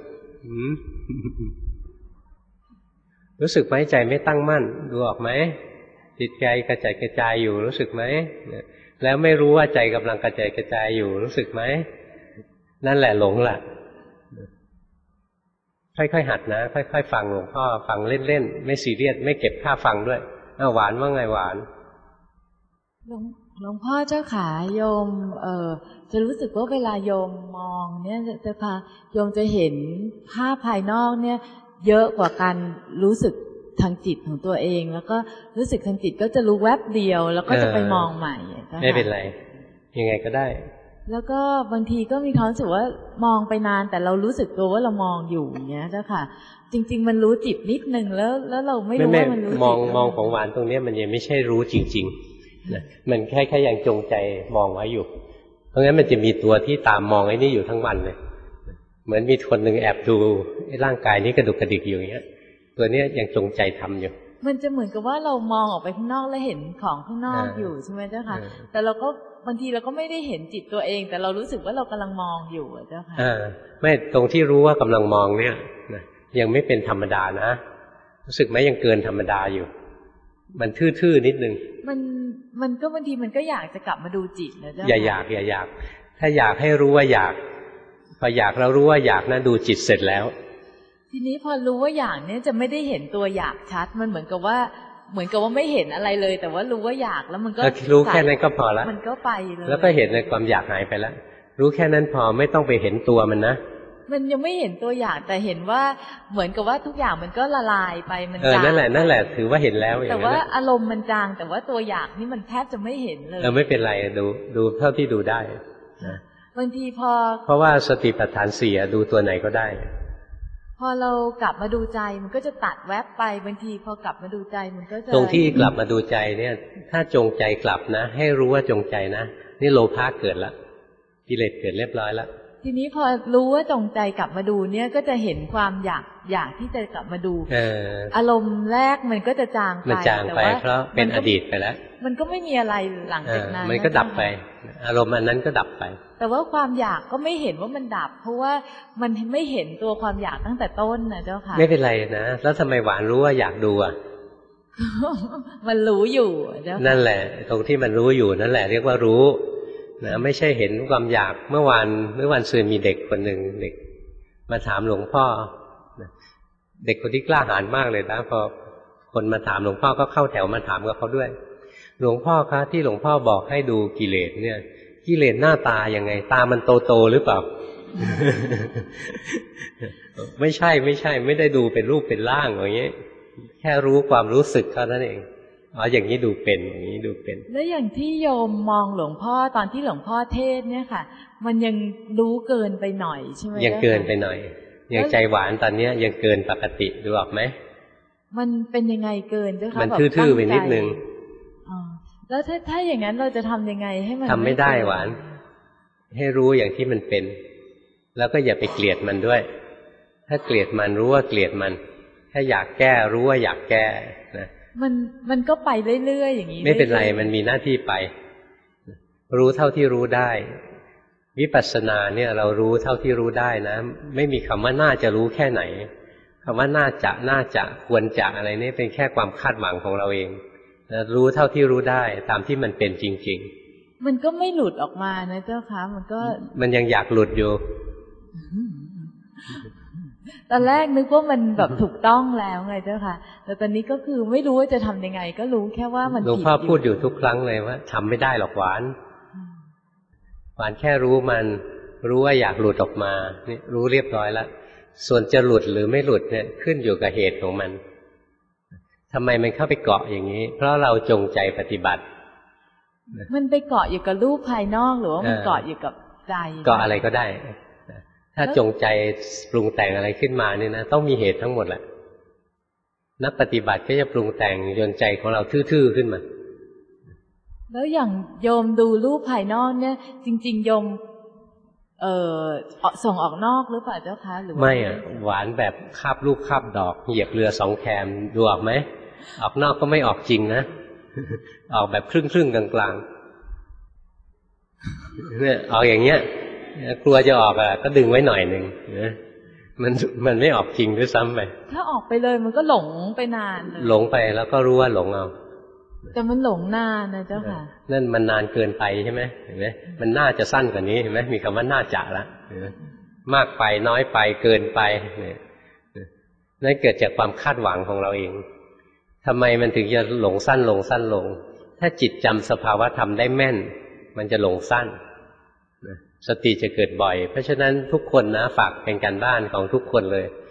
รู้สึกไหมใจไม่ตั้งมั่นดูออกไหมจิตใจกระจายกระจายอยู่รู้สึกไหมแล้วไม่รู้ว่าใจกำลังกระจายกระจายอยู่รู้สึกไหมนั่นแหละหลงแหละค่อยๆหัดนะค่อยๆฟังหลวงพ่อฟังเล่นๆไม่ซีเรียสไม่เก็บค่าฟังด้วยหวานว่าไงหวานหลวงพ่อเจ้าขาโยมจะรู้สึกว่าเวลาโยมมองเนี่ยจะพาโยมจะเห็นภาพภายนอกเนี่ยเยอะกว่าการรู้สึกทางจิตของตัวเองแล้วก็รู้สึกทางจิตก็จะรู้แวบเดียวแล้วก็จะไปมองใหม่ไม่เป็นไรยังไงก็ได้แล้วก็บางทีก็มีความรู้สึกว่ามองไปนานแต่เรารู้สึกตัวว่าเรามองอยู่อย่างเงี้ยเจ้าค่ะจริงๆมันรู้จิตนิดนึงแล้วเราไม่รู้ว่ามันรู้จิตมองของหวานตรงนี้มันยังไม่ใช่รู้จริงๆนะมันแค่ยังจงใจมองไว้อยู่เพราะงั้นมันจะมีตัวที่ตามมองไอ้นี่อยู่ทั้งวันเลยเหมือนมีคนหนึ่งแอบดูร่างกายนี้กระดุกกระดิกอยู่อย่างเงี้ยตัวนี้ยังจงใจทำอยู่มันจะเหมือนกับว่าเรามองออกไปข้างนอกแล้วเห็นของข้างนอกอยู่ใช่ไหมเจ้าค่ะแต่เราก็บางทีเราก็ไม่ได้เห็นจิตตัวเองแต่เรารู้สึกว่าเรากำลังมองอยู่เจ้าค่ะไม่ตรงที่รู้ว่ากำลังมองเนี่ยยังไม่เป็นธรรมดานะรู้สึกไหมยังเกินธรรมดาอยู่มันทื่อๆนิดนึงมันก็บางทีมันก็อยากจะกลับมาดูจิตนะเจ้าอย่าอยากถ้าอยากให้รู้ว่าอยากพออยากแล้วรู้ว่าอยากนะดูจิตเสร็จแล้วทีนี้พอรู้ว่าอยากเนี่ยจะไม่ได้เห็นตัวอยากชัดมันเหมือนกับว่าไม่เห็นอะไรเลยแต่ว่ารู้ว่าอยากแล้วมันก็รู้แค่นั้นก็พอแล้วมันก็ไปเลยแล้วก็เห็นในความอยากหายไปแล้วรู้แค่นั้นพอไม่ต้องไปเห็นตัวมันนะมันยังไม่เห็นตัวอยากแต่เห็นว่าเหมือนกับว่าทุกอย่างมันก็ละลายไปมันจางนั่นแหละถือว่าเห็นแล้วแต่ว่าอารมณ์มันจางแต่ว่าตัวอยากนี่มันแทบจะไม่เห็นเลยไม่เป็นไรดูเท่าที่ดูได้นะบางทีเพราะว่าสติปัฏฐานสี่ดูตัวไหนก็ได้พอเรากลับมาดูใจมันก็จะตัดแวบไปบางทีพอกลับมาดูใจมันก็จะตรงที่กลับมาดูใจเนี่ยถ้าจงใจกลับนะให้รู้ว่าจงใจนะนี่โลภะเกิดละกิเลสเกิดเรียบร้อยแล้วทีนี้พอรู้ว่าจงใจกลับมาดูเนี่ยก็จะเห็นความอยากที่จะกลับมาดูอารมณ์แรกมันก็จะจางไปแต่ว่าเพราะเป็นอดีตไปแล้วมันก็ไม่มีอะไรหลังจากนั้นมันก็ดับไปอารมณ์อันนั้นก็ดับไปแต่ว่าความอยากก็ไม่เห็นว่ามันดับเพราะว่ามันไม่เห็นตัวความอยากตั้งแต่ต้นนะเจ้าค่ะไม่เป็นไรนะแล้วทำไมหวานรู้ว่าอยากดูอ่ะมันรู้อยู่นั่นแหละตรงที่มันรู้อยู่นั่นแหละเรียกว่ารู้นะไม่ใช่เห็นความอยากเมื่อวันซืนมีเด็กคนหนึ่งเด็กมาถามหลวงพ่อเด็กคนที่กล้าหาญมากเลยนะพอคนมาถามหลวงพ่อก็เข้าแถวมาถามกับเขาด้วยหลวงพ่อคะที่หลวงพ่อบอกให้ดูกิเลสเนี่ยกิเลสหน้าตายังไงตามันโตหรือเปล่า ไม่ใช่ไม่ได้ดูเป็นรูปเป็นร่างอย่างเงี้ยแค่รู้ความรู้สึกเท่านั้นเองอย่างนี้ดูเป็นอย่างนี้ดูเป็นแล้วอย่างที่โยมมองหลวงพ่อตอนที่หลวงพ่อเทศเนี่ยค่ะมันยังรู้เกินไปหน่อยใช่ไหมยังเกินไปหน่อยอย่างใจหวานตอนนี้ยังเกินปกติดูออกไหมมันเป็นยังไงเกินเจ้าค่ะมันทื่อๆไปนิดนึงแล้วถ้าอย่างนั้นเราจะทำยังไงให้มันทำไม่ได้หวานให้รู้อย่างที่มันเป็นแล้วก็อย่าไปเกลียดมันด้วยถ้าเกลียดมันรู้ว่าเกลียดมันถ้าอยากแก้รู้ว่าอยากแก้นะมันก็ไปเรื่อยๆอย่างนี้ไม่เป็นไรมันมีหน้าที่ไปรู้เท่าที่รู้ได้วิปัสสนาเนี่ยเรารู้เท่าที่รู้ได้นะไม่มีคำว่าน่าจะรู้แค่ไหนคำว่าน่าจะควรจะอะไรนี่เป็นแค่ความคาดหวังของเราเองรู้เท่าที่รู้ได้ตามที่มันเป็นจริงๆมันก็ไม่หลุดออกมานะเจ้าคะมันยังอยากหลุดอยู่ตอนแรกนึกว่ามันแบบถูกต้องแล้วไงเจ้าค่ะแต่ตอนนี้ก็คือไม่รู้ว่าจะทำยังไงก็รู้แค่ว่ามันผิดหลวงพ่อพูดอยู่ทุกครั้งเลยว่าทำไม่ได้หรอกหวานแค่รู้มันรู้ว่าอยากหลุดออกมานี่รู้เรียบร้อยแล้วส่วนจะหลุดหรือไม่หลุดเนี่ยขึ้นอยู่กับเหตุของมันทำไมมันเข้าไปเกาะอย่างนี้เพราะเราจงใจปฏิบัติมันไปเกาะอยู่กับรูปภายนอกหรือว่ามันเกาะอยู่กับใจเกาะอะไรก็ได้ถ้าจงใจปรุงแต่งอะไรขึ้นมาเนี่ยนะต้องมีเหตุทั้งหมดแหละนักปฏิบัติก็จะปรุงแต่งจนใจของเราทื่อๆขึ้นมาแล้วอย่างโยมดูรูปภายนอกเนี่ยจริงๆโยมส่งออกนอกหรือเปล่าเจ้าคะหรือไม่หวานแบบคาบลูกคาบดอกเหยียบเรือ2 แคมดูออกไหมออกนอกก็ไม่ออกจริงนะออกแบบครึ่งๆกลางๆเนี่ยออกอย่างเงี้ยกลัวจะออกก็ดึงไว้หน่อยนึงนะมันไม่ออกจริงด้วยซ้ำไปถ้าออกไปเลยมันก็หลงไปนานเลยหลงไปแล้วก็รู้ว่าหลงเอาแต่มันหลงนานนะเจ้าค่ะนั่นมันนานเกินไปใช่ไหมเห็นไหมมันน่าจะสั้นกว่านี้เห็นไหมมีคำว่าน่าจะละมากไปน้อยไปเกินไปนั่นเกิดจากความคาดหวังของเราเองทำไมมันถึงจะหลงสั้นลงถ้าจิตจำสภาวะธรรมได้แม่นมันจะหลงสั้นสติจะเกิดบ่อยเพราะฉะนั้นทุกคนนะฝากเป็นการบ้านของทุกคนเลย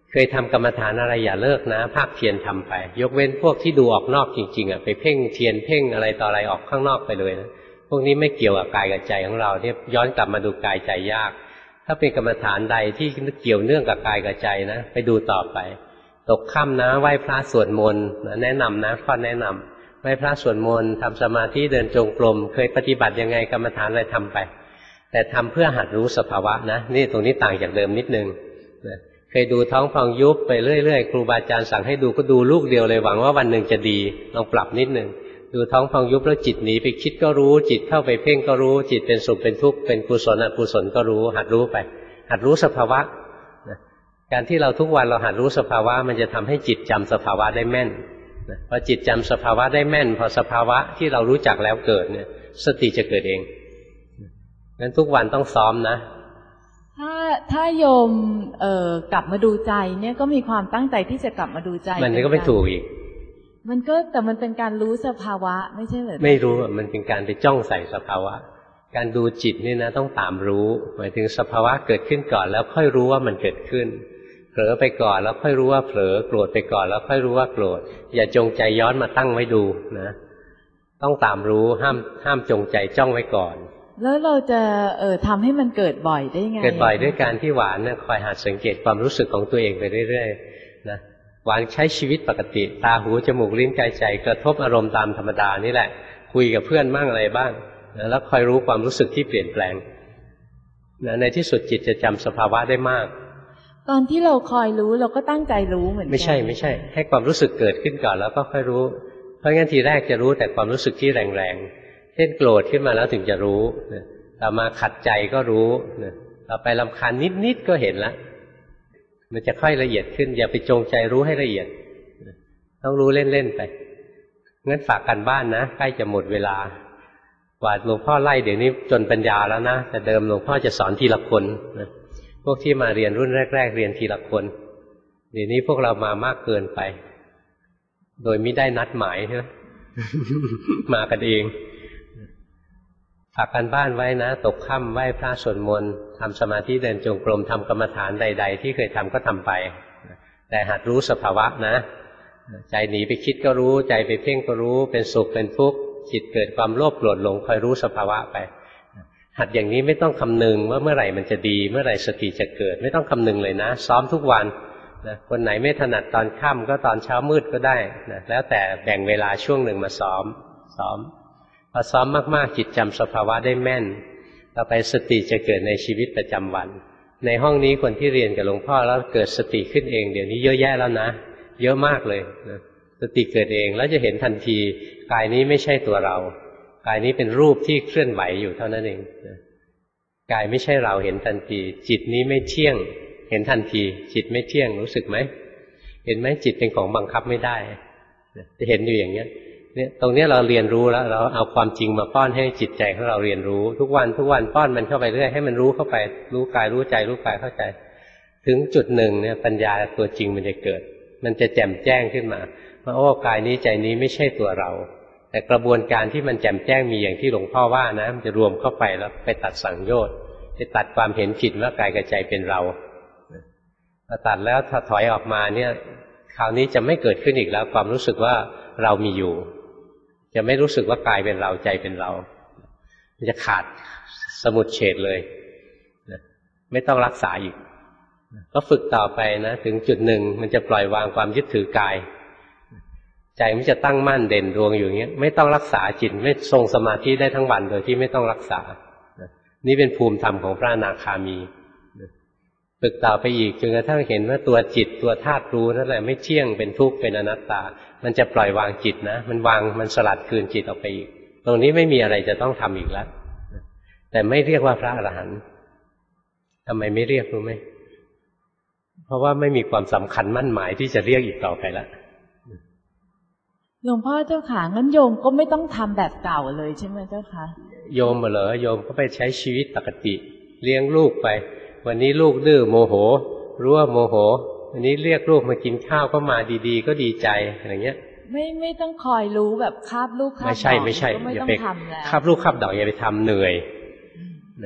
เคยทำกรรมฐานอะไรอย่าเลิกนะภาคเพียรทำไปยกเว้นพวกที่ดูออกนอกจริงๆไปเพ่งเทียนเพ่งอะไรต่ออะไรออกข้างนอกไปเลยนะพวกนี้ไม่เกี่ยวกับกายกับใจของเราเนี่ยย้อนกลับมาดูกายใจยากถ้าเป็นกรรมฐานใดที่เกี่ยวเนื่องกับกายกับใจนะไปดูต่อไปตกค่ำนะไหว้พระสวดมนต์แนะนำนะข้อแนะนำไหว้พระสวดมนต์ทำสมาธิเดินจงกรมเคยปฏิบัติยังไงกรรมฐานอะไรทำไปแต่ทำเพื่อหัดรู้สภาวะนะนี่ตรงนี้ต่างจากเดิมนิดนึงนะเคยดูท้องพองยุบไปเรื่อยๆครูบาอาจารย์สั่งให้ดูก็ดูลูกเดียวเลยหวังว่าวันหนึ่งจะดีลองปรับนิดนึงดูท้องพองยุบแล้วจิตหนีไปคิดก็รู้จิตเข้าไปเพ่งก็รู้จิตเป็นสุขเป็นทุกข์เป็นกุศลอกุศลก็รู้หัดรู้ไปหัดรู้สภาวะนะการที่เราทุกวันเราหัดรู้สภาวะมันจะทำให้จิตจำสภาวะได้แม่นนะพอจิตจำสภาวะได้แม่นพอสภาวะที่เรารู้จักแล้วเกิดเนี่ยสติจะเกิดเองงั้นทุกวันต้องซ้อมนะถ้าโยมกลับมาดูใจเนี่ยก็มีความตั้งใจที่จะกลับมาดูใจมันก็ไม่ถูกอีกมันก็แต่มันเป็นการรู้สภาวะไม่ใช่เหรอไม่รู้มันเป็นการไปจ้องใส่สภาวะการดูจิตนี่นะต้องตามรู้หมายถึงสภาวะเกิดขึ้นก่อนแล้วค่อยรู้ว่ามันเกิดขึ้นเผลอไปก่อนแล้วค่อยรู้ว่าเผลอโกรธไปก่อนแล้วค่อยรู้ว่าโกรธอย่าจงใจย้อนมาตั้งไว้ดูนะต้องตามรู้ห้ามจงใจจ้องไว้ก่อนแล้วเราจะทำให้มันเกิดบ่อยได้ไงเกิดบ่อยด้วยการที่หวานคอยหัดสังเกตความรู้สึกของตัวเองไปเรื่อยๆนะหวานใช้ชีวิตปกติตาหูจมูกลิ้นกายใจกระทบอารมณ์ตามธรรมดานี่แหละคุยกับเพื่อนบ้างอะไรบ้างนะแล้วคอยรู้ความรู้สึกที่เปลี่ยนแปลงนะในที่สุดจิตจะจำสภาวะได้มากตอนที่เราคอยรู้เราก็ตั้งใจรู้เหมือนกันไม่ใช่ให้ความรู้สึกเกิดขึ้นก่อนแล้วก็ค่อยรู้เพราะงั้นทีแรกจะรู้แต่ความรู้สึกที่แรงๆเช่นโกรธขึ้นมาแล้วถึงจะรู้ต่อมาขัดใจก็รู้ต่อไปรำคาญนิดๆก็เห็นละมันจะค่อยละเอียดขึ้นอย่าไปจงใจรู้ให้ละเอียดต้องรู้เล่นๆไปงั้นฝากกันบ้านนะใกล้จะหมดเวลากว่าหลวงพ่อไล่เดี๋ยวนี้จนปัญญาแล้วนะแต่เดิมหลวงพ่อจะสอนทีละคนนะพวกที่มาเรียนรุ่นแรกๆเรียนทีละคนเดี๋ยวนี้พวกเรามามากเกินไปโดยไม่ได้นัดหมายใช่ไหม มากันเองฝากกันบ้านไว้นะตกค่ำไหว้พระสวดมนต์ทำสมาธิเดินจงกรมทำกรรมฐานใดๆที่เคยทำก็ทำไปแต่หัดรู้สภาวะนะใจหนีไปคิดก็รู้ใจไปเพ่งก็รู้เป็นสุขเป็นทุกข์จิตเกิดความโลภโกรธหลงคอยรู้สภาวะไปหัดอย่างนี้ไม่ต้องคำนึงว่าเมื่อไหร่มันจะดีเมื่อไหร่สติจะเกิดไม่ต้องคำนึงเลยนะซ้อมทุกวันนะคนไหนไม่ถนัดตอนค่ำก็ตอนเช้ามืดก็ได้นะแล้วแต่แบ่งเวลาช่วงหนึ่งมาซ้อมพอซ้อมมากๆจิตจำสภาวะได้แม่นต่อไปสติจะเกิดในชีวิตประจำวันในห้องนี้คนที่เรียนกับหลวงพ่อแล้วเกิดสติขึ้นเองเดี๋ยวนี้เยอะแยะแล้วนะเยอะมากเลยนะสติเกิดเองแล้วจะเห็นทันทีกายนี้ไม่ใช่ตัวเรากายนี้เป็นรูปที่เคลื่อนไหวอยู่เท่านั้นเองนะกายไม่ใช่เราเห็นทันทีจิตนี้ไม่เที่ยงเห็นทันทีจิตไม่เที่ยงรู้สึกไหมเห็นไหมจิตเป็นของบังคับไม่ได้จะเห็นอยู่อย่างเนี้ยเนี่ยตรงนี้เราเรียนรู้แล้วเราเอาความจริงมาป้อนให้จิตใจของเราเรียนรู้ทุกวันป้อนมันเข้าไปเรื่อยให้มันรู้เข้าไปรู้กายรู้ใจรู้กายเข้าใจถึงจุดหนึ่งเนี่ยปัญญาตัวจริงมันจะเกิดมันจะแจ่มแจ้งขึ้นมาว่าโอ้กายนี้ใจนี้ไม่ใช่ตัวเราแต่กระบวนการที่มันแจ่มแจ้งมีอย่างที่หลวงพ่อว่านะมันจะรวมเข้าไปแล้วไปตัดสังโยชน์ไปตัดความเห็นผิดว่ากายกับใจเป็นเราพอตัดแล้วถ้าถอยออกมาเนี่ยคราวนี้จะไม่เกิดขึ้นอีกแล้วความรู้สึกว่าเรามีอยู่จะไม่รู้สึกว่ากายเป็นเราใจเป็นเรามันจะขาดสมุดเฉดเลยไม่ต้องรักษาอีกก็ฝึกต่อไปนะถึงจุดหนึ่งมันจะปล่อยวางความยึดถือกายใจมันจะตั้งมั่นเด่นดวงอยู่อย่างเงี้ยไม่ต้องรักษาจิตไม่ทรงสมาธิได้ทั้งวันโดยที่ไม่ต้องรักษานี่เป็นภูมิธรรมของพระอนาคามีฝึกต่อไปอีกจนกระทั่งเห็นว่าตัวจิตตัวธาตุรู้นั่นแหละไม่เที่ยงเป็นทุกข์เป็นอนัตตามันจะปล่อยวางจิตนะมันสลัดคืนจิตออกไปอีกตรงนี้ไม่มีอะไรจะต้องทำอีกแล้วแต่ไม่เรียกว่าพระอรหันต์ทำไมไม่เรียกรู้ไหมเพราะว่าไม่มีความสำคัญมั่นหมายที่จะเรียกอีกต่อไปแล้วหลวงพ่อเจ้าค่ะงั้นโยมก็ไม่ต้องทำแบบเก่าเลยใช่ไหมเจ้าคะโยมเหรอโยมก็ไปใช้ชีวิตปกติเลี้ยงลูกไปวันนี้ลูกดื้อโมโหรู้ว่าโมโหวันนี้เรียกลูกมากินข้าวก็มาดีๆก็ดีใจอะไรเงี้ยไม่ต้องคอยรู้แบบคาบลูกคาบดอกไม่ใช่ก็ไม่ต้องทำแล้วคาบลูกคาบดอกอย่าไปทำเหนื่อยนะ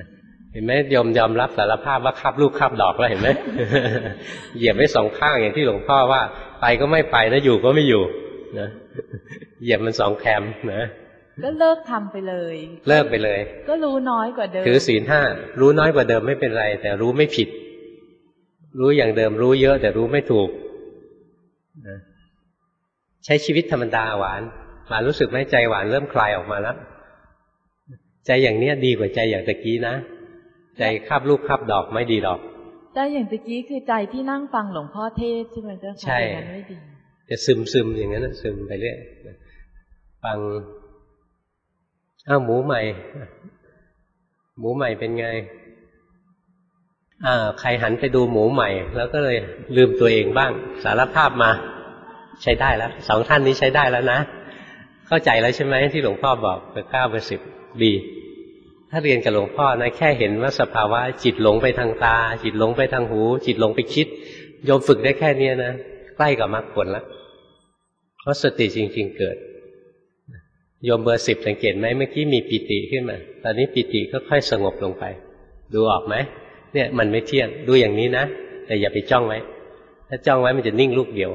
เห็นไหมยอมรับสารภาพว่าคาบลูกคาบดอกแล้วเห็นไหม เหยียบไว้สองข้างอย่างที่หลวงพ่อว่าไปก็ไม่ไปนะอยู่ก็ไม่อยู่นะเหยียบมันสองแคมนะก็เลิกทำไปเลยเลิกไปเลยก็รู้น้อยกว่าเดิมถือศีล 5รู้น้อยกว่าเดิมไม่เป็นไรแต่รู้ไม่ผิดรู้อย่างเดิมรู้เยอะแต่รู้ไม่ถูกนะใช้ชีวิตธรรมดาหวานรู้สึกไหมใจหวานเริ่มคลายออกมาแล้วใจอย่างเนี้ยดีกว่าใจอย่างตะกี้นะใจคาบลูกคาบดอกไม่ดีหรอกใจอย่างตะกี้คือใจที่นั่งฟังหลวงพ่อเทศใช่ไหมเจ้าค่ะใช่ไม่ดีจะซึมอย่างนั้นซึมไปเรื่อยฟังหมูใหม่เป็นไงใครหันไปดูหมูใหม่แล้วก็เลยลืมตัวเองบ้างสารภาพมาใช้ได้แล้วสองท่านนี้ใช้ได้แล้วนะเข้าใจแล้วใช่ไหมที่หลวงพ่อบอกเบอร์ 9 เบอร์ 10ดีถ้าเรียนกับหลวงพ่อนะแค่เห็นว่าสภาวะจิตหลงไปทางตาจิตหลงไปทางหูจิตหลงไปคิดโยมฝึกได้แค่นี้นะใกล้กับมรรคผลแล้วเพราะสติจริงๆเกิดโยมเบอร์ 10สังเกตไหมเมื่อกี้มีปิติขึ้นมาตอนนี้ปิติก็ค่อยสงบลงไปดูออกไหมเนี่ยมันไม่เที่ยงดูอย่างนี้นะแต่อย่าไปจ้องไว้ถ้าจ้องไว้มันจะนิ่งลูกเดียว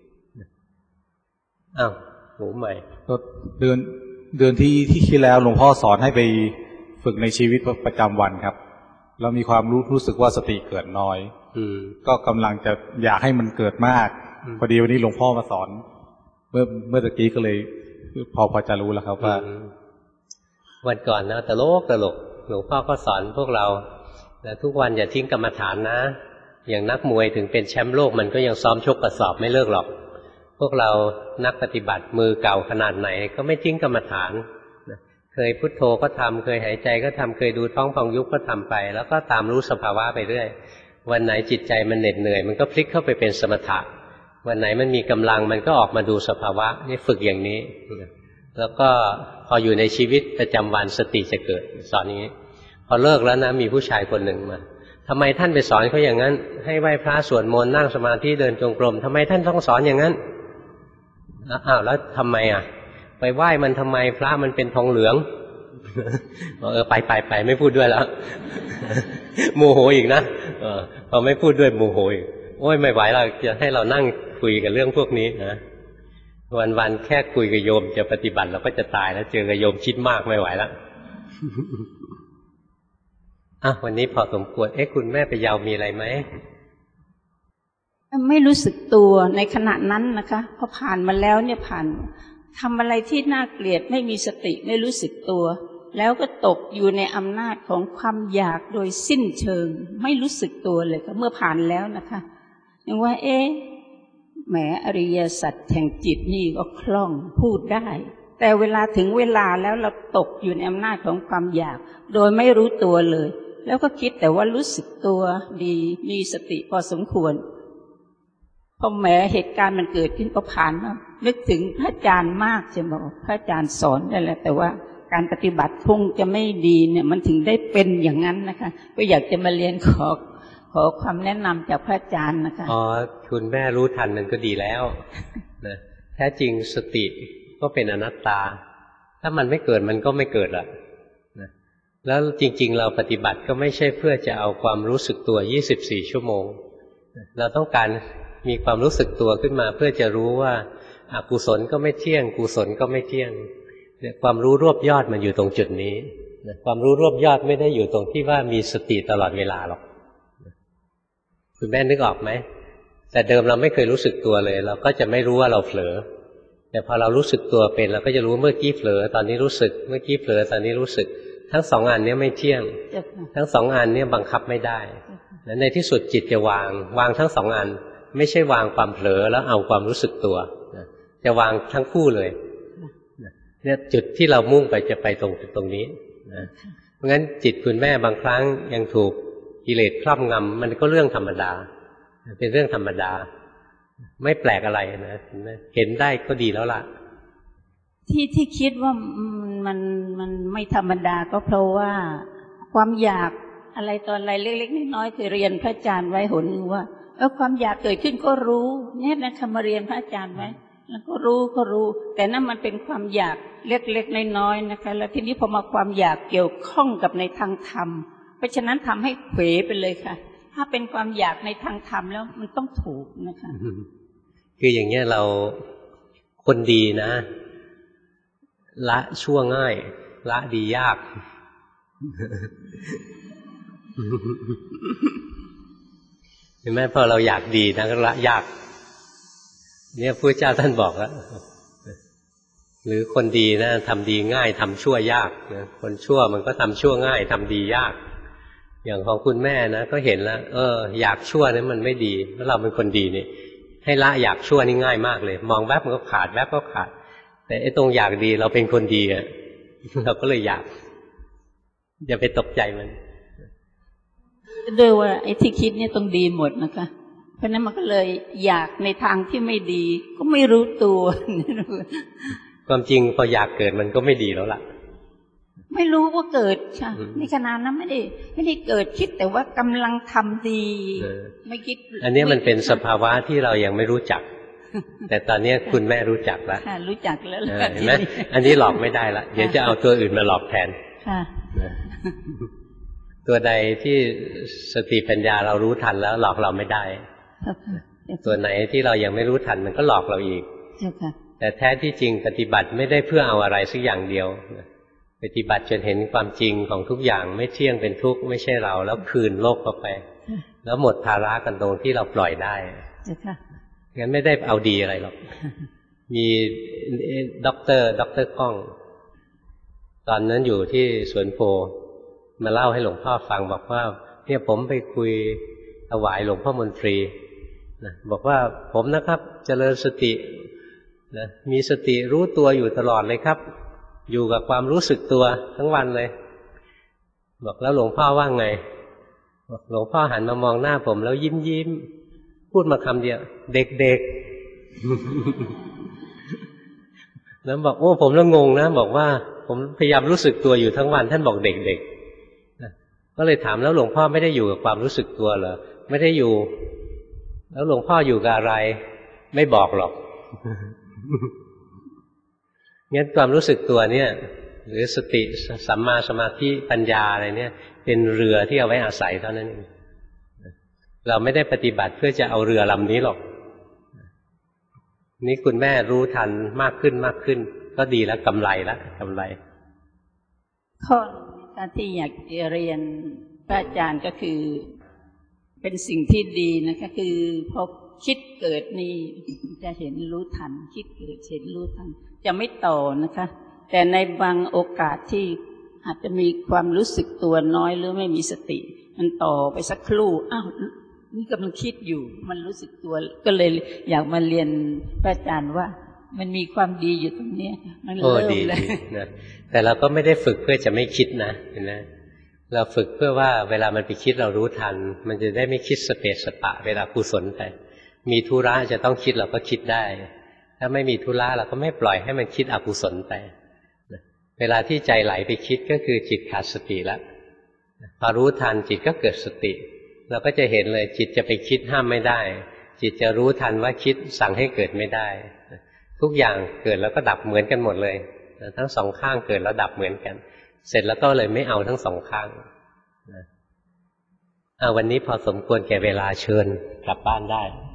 หมูใหม่เดือนที่แล้วหลวงพ่อสอนให้ไปฝึกในชีวิตประจำวันครับเรามีความรู้สึกว่าสติเกิดน้อยก็กำลังจะอยากให้มันเกิดมากพอดีวันนี้หลวงพ่อมาสอนเมื่อตะกี้ก็เลยพอจะรู้แล้วครับว่าวันก่อนนะตลกหลวงพ่อก็สอนพวกเราแต่ทุกวันอย่าทิ้งกรรมฐานนะอย่างนักมวยถึงเป็นแชมป์โลกมันก็ยังซ้อมชกกระสอบไม่เลิกหรอกพวกเรานักปฏิบัติมือเก่าขนาดไหนก็ไม่ทิ้งกรรมฐานเคยพุทโธก็ทำเคยหายใจก็ทำเคยดูท้องพองยุบก็ทำไปแล้วก็ตามรู้สภาวะไปเรื่อยวันไหนจิตใจมันเหน็ดเหนื่อยมันก็พลิกเข้าไปเป็นสมถะวันไหนมันมีกำลังมันก็ออกมาดูสภาวะนี่ฝึกอย่างนี้แล้วก็พออยู่ในชีวิตประจำวันสติจะเกิดสอนอย่างนี้พอเลิกแล้วนะมีผู้ชายคนหนึ่งมาทำไมท่านไปสอนเขาอย่างนั้นให้ไหว้พระสวดมนต์นั่งสมาธิเดินจงกรมทำไมท่านต้องสอนอย่างนั้นแล้วทำไมไปไหว้มันทำไมพระมันเป็นทองเหลืองไปไม่พูดด้วยแล้วโมโหอีกนะพอไม่พูดด้วยโมโหอีกโอ้ยไม่ไหวแล้วจะให้เรานั่งคุยกันเรื่องพวกนี้นะวันแค่คุยกับโยมจะปฏิบัติเราก็จะตายแล้วเจอกับโยมคิดมากไม่ไหวแล้ววันนี้พอสมควรคุณแม่ไปยาวมีอะไรไหมไม่รู้สึกตัวในขณะนั้นนะคะพอผ่านมาแล้วเนี่ยผ่านทำอะไรที่น่าเกลียดไม่มีสติไม่รู้สึกตัวแล้วก็ตกอยู่ในอำนาจของความอยากโดยสิ้นเชิงไม่รู้สึกตัวเลยค่ะเมื่อผ่านแล้วนะคะยังว่าแหมอริยสัจแห่งจิตนี่ก็คล่องพูดได้แต่เวลาถึงเวลาแล้วเราตกอยู่ในอำนาจของความอยากโดยไม่รู้ตัวเลยแล้วก็คิดแต่ว่ารู้สึกตัวดีมีสติพอสมควรพอแหมเหตุการณ์มันเกิดขึ้นก็ผ่านมานึกถึงพระอาจารย์มากจะบอกพระอาจารย์สอนนั่นแหละแต่ว่าการปฏิบัติคงจะไม่ดีเนี่ยมันถึงได้เป็นอย่างนั้นนะคะก็อยากจะมาเรียนขอความแนะนำจากพระอาจารย์นะคะคุณแม่รู้ทันมันก็ดีแล้วนะแท้จริงสติก็เป็นอนัตตาถ้ามันไม่เกิดมันก็ไม่เกิดละนะแล้วจริงๆเราปฏิบัติก็ไม่ใช่เพื่อจะเอาความรู้สึกตัว24ชั่วโมงเราต้องการมีความรู้สึกตัวขึ้นมาเพื่อจะรู้ว่าอกุศลก็ไม่เที่ยงกุศลก็ไม่เที่ยงเนี่ยความรู้รวบยอดมันอยู่ตรงจุดนี้ความรู้รวบยอดไม่ได้อยู่ตรงที่ว่ามีสติตลอดเวลาหรอกคุณแม่นึกออกไหมแต่เดิมเราไม่เคยรู้สึกตัวเลยเราก็จะไม่รู้ว่าเราเผลอแต่พอเรารู้สึกตัวเป็นเราก็จะรู้เมื่อกี้เผลอตอนนี้รู้สึกเมื่อกี้เผลอตอนนี้รู้สึกทั้งสองอันนี้ไม่เที่ยงทั้งสองอันนี้บังคับไม่ได้ในที่สุดจิตจะวางทั้งสองอันไม่ใช่วางความเผลอแล้วเอาความรู้สึกตัวจะวางทั้งคู่เลยเนี่ยจุดที่เรามุ่งไปจะไปตรงนี้นะเพราะงั้นจิตคุณแม่บางครั้งยังถูกกิเลสครอบงำมันก็เรื่องธรรมดาเป็นเรื่องธรรมดาไม่แปลกอะไรนะเห็นได้ก็ดีแล้วล่ะที่คิดว่ามันไม่ธรรมดาก็เพราะว่าความอยากอะไรตอนอะไรเล็กๆน้อยๆเคยเรียนพระอาจารย์ไว้หนนึงว่าความอยากเกิดขึ้นก็รู้เนี่ยนะคะมาเรียนพระอาจารย์ไว้แล้วก็รู้แต่นั่นมันเป็นความอยากเล็กๆน้อยๆนะคะแล้วทีนี้พอมาความอยากเกี่ยวข้องกับในทางธรรมเพราะฉะนั้นทำให้เขวไปเลยค่ะถ้าเป็นความอยากในทางธรรมแล้วมันต้องถูกนะคะคืออย่างเงี้ยเราคนดีนะละชั่วง่ายละดียากเห็นไหมพอเราอยากดีนะก็ละยากเนี่ยพระเจ้าท่านบอกแล้วหรือคนดีนะทำดีง่ายทำชั่วยากนะคนชั่วมันก็ทำชั่วง่ายทำดียากอย่างของคุณแม่นะก็เห็นแล้วอยากชั่วนี่มันไม่ดีเพราะเราเป็นคนดีนี่ให้ละอยากชั่วนี่ง่ายมากเลยมองแวบมันก็ขาดแวบก็ขาดแต่ไอ้ตรงอยากดีเราเป็นคนดีอ่ะเราก็เลยอยากอย่าไปตกใจมันด้วยว่าไอ้ที่คิดเนี่ยต้องดีหมดนะคะเพราะนั้นมันก็เลยอยากในทางที่ไม่ดีก็ไม่รู้ตัวความจริงพออยากเกิดมันก็ไม่ดีแล้วล่ะไม่รู้ว่าเกิดค่ะในขณะนั้นไม่ได้เกิดคิดแต่ว่ากำลังทำดีไม่คิดอันนี้มันเป็นสภาวะที่เรายังไม่รู้จักแต่ตอนนี้คุณแม่รู้จักแล้วรู้จักแล้วเห็นไหมอันนี้หลอกไม่ได้ละเดี๋ยวจะเอาตัวอื่นมาหลอกแทนตัวใดที่สติปัญญาเรารู้ทันแล้วหลอกเราไม่ได้ตัวไหนที่เรายังไม่รู้ทันมันก็หลอกเราอีกแต่แท้ที่จริงปฏิบัติไม่ได้เพื่อเอาอะไรสักอย่างเดียวปฏิบัติจนเห็นความจริงของทุกอย่างไม่เที่ยงเป็นทุกข์ไม่ใช่เราแล้วคืนโลกเข้าไปแล้วหมดภาระกันตรงที่เราปล่อยได้งั้นไม่ได้เอาดีอะไรหรอกมีด็อกเตอร์ก้องตอนนั้นอยู่ที่สวนโพมาเล่าให้หลวงพ่อฟังบอกว่าเนี่ยผมไปคุยถวายหลวงพ่อมนตรีนะบอกว่าผมนะครับเจริญสตินะมีสติรู้ตัวอยู่ตลอดเลยครับอยู่กับความรู้สึกตัวทั้งวันเลยบอกแล้วหลวงพ่อว่าไงบอกหลวงพ่อหันมามองหน้าผมแล้วยิ้มพูดมาคำเดียวเด็กๆแล้วบอกโอ้ผมแล้วงงนะบอกว่าผมพยายามรู้สึกตัวอยู่ทั้งวันท่านบอกเด็กๆก็เลยถามแล้วหลวงพ่อไม่ได้อยู่กับความรู้สึกตัวเหรอไม่ได้อยู่แล้วหลวงพ่ออยู่กับอะไรไม่บอกหรอกงั้นความรู้สึกตัวเนี่ยหรือสติสัมมาสมาธิปัญญาอะไรเนี่ยเป็นเรือที่เอาไว้อาศัยเท่านั้นเองเราไม่ได้ปฏิบัติเพื่อจะเอาเรือลำนี้หรอกนี่คุณแม่รู้ทันมากขึ้นก็ดีแล้วกำไรข้อที่อยากเรียนพระอาจารย์ก็คือเป็นสิ่งที่ดีนะคะคือพอคิดเกิดนี่จะเห็นรู้ทันคิดเกิดเห็นรู้ทันจะไม่ต่อนะคะแต่ในบางโอกาสที่อาจจะมีความรู้สึกตัวน้อยหรือไม่มีสติมันต่อไปสักครู่อ้าวนี่กำลังคิดอยู่มันรู้สึกตัวก็เลยอยากมาเรียนพระอาจารย์ว่ามันมีความดีอยู่ตรงนี้มันเริ่มเลยนะแต่เราก็ไม่ได้ฝึกเพื่อจะไม่คิดนะเห็นไหมเราฝึกเพื่อว่าเวลามันไปคิดเรารู้ทันมันจะได้ไม่คิดสเปสปะเวลากุศลไปมีธุระจะต้องคิดเราก็คิดได้ถ้าไม่มีธุระเราก็ไม่ปล่อยให้มันคิดอกุศลไปเวลาที่ใจไหลไปคิดก็คือจิตขาดสติแล้วพอรู้ทันจิตก็เกิดสติเราก็จะเห็นเลยจิตจะไปคิดห้ามไม่ได้จิตจะรู้ทันว่าคิดสั่งให้เกิดไม่ได้ทุกอย่างเกิดแล้วก็ดับเหมือนกันหมดเลยทั้งสองข้างเกิดแล้วดับเหมือนกันเสร็จแล้วก็เลยไม่เอาทั้งสองข้างวันนี้พอสมควรแก่เวลาเชิญกลับบ้านได้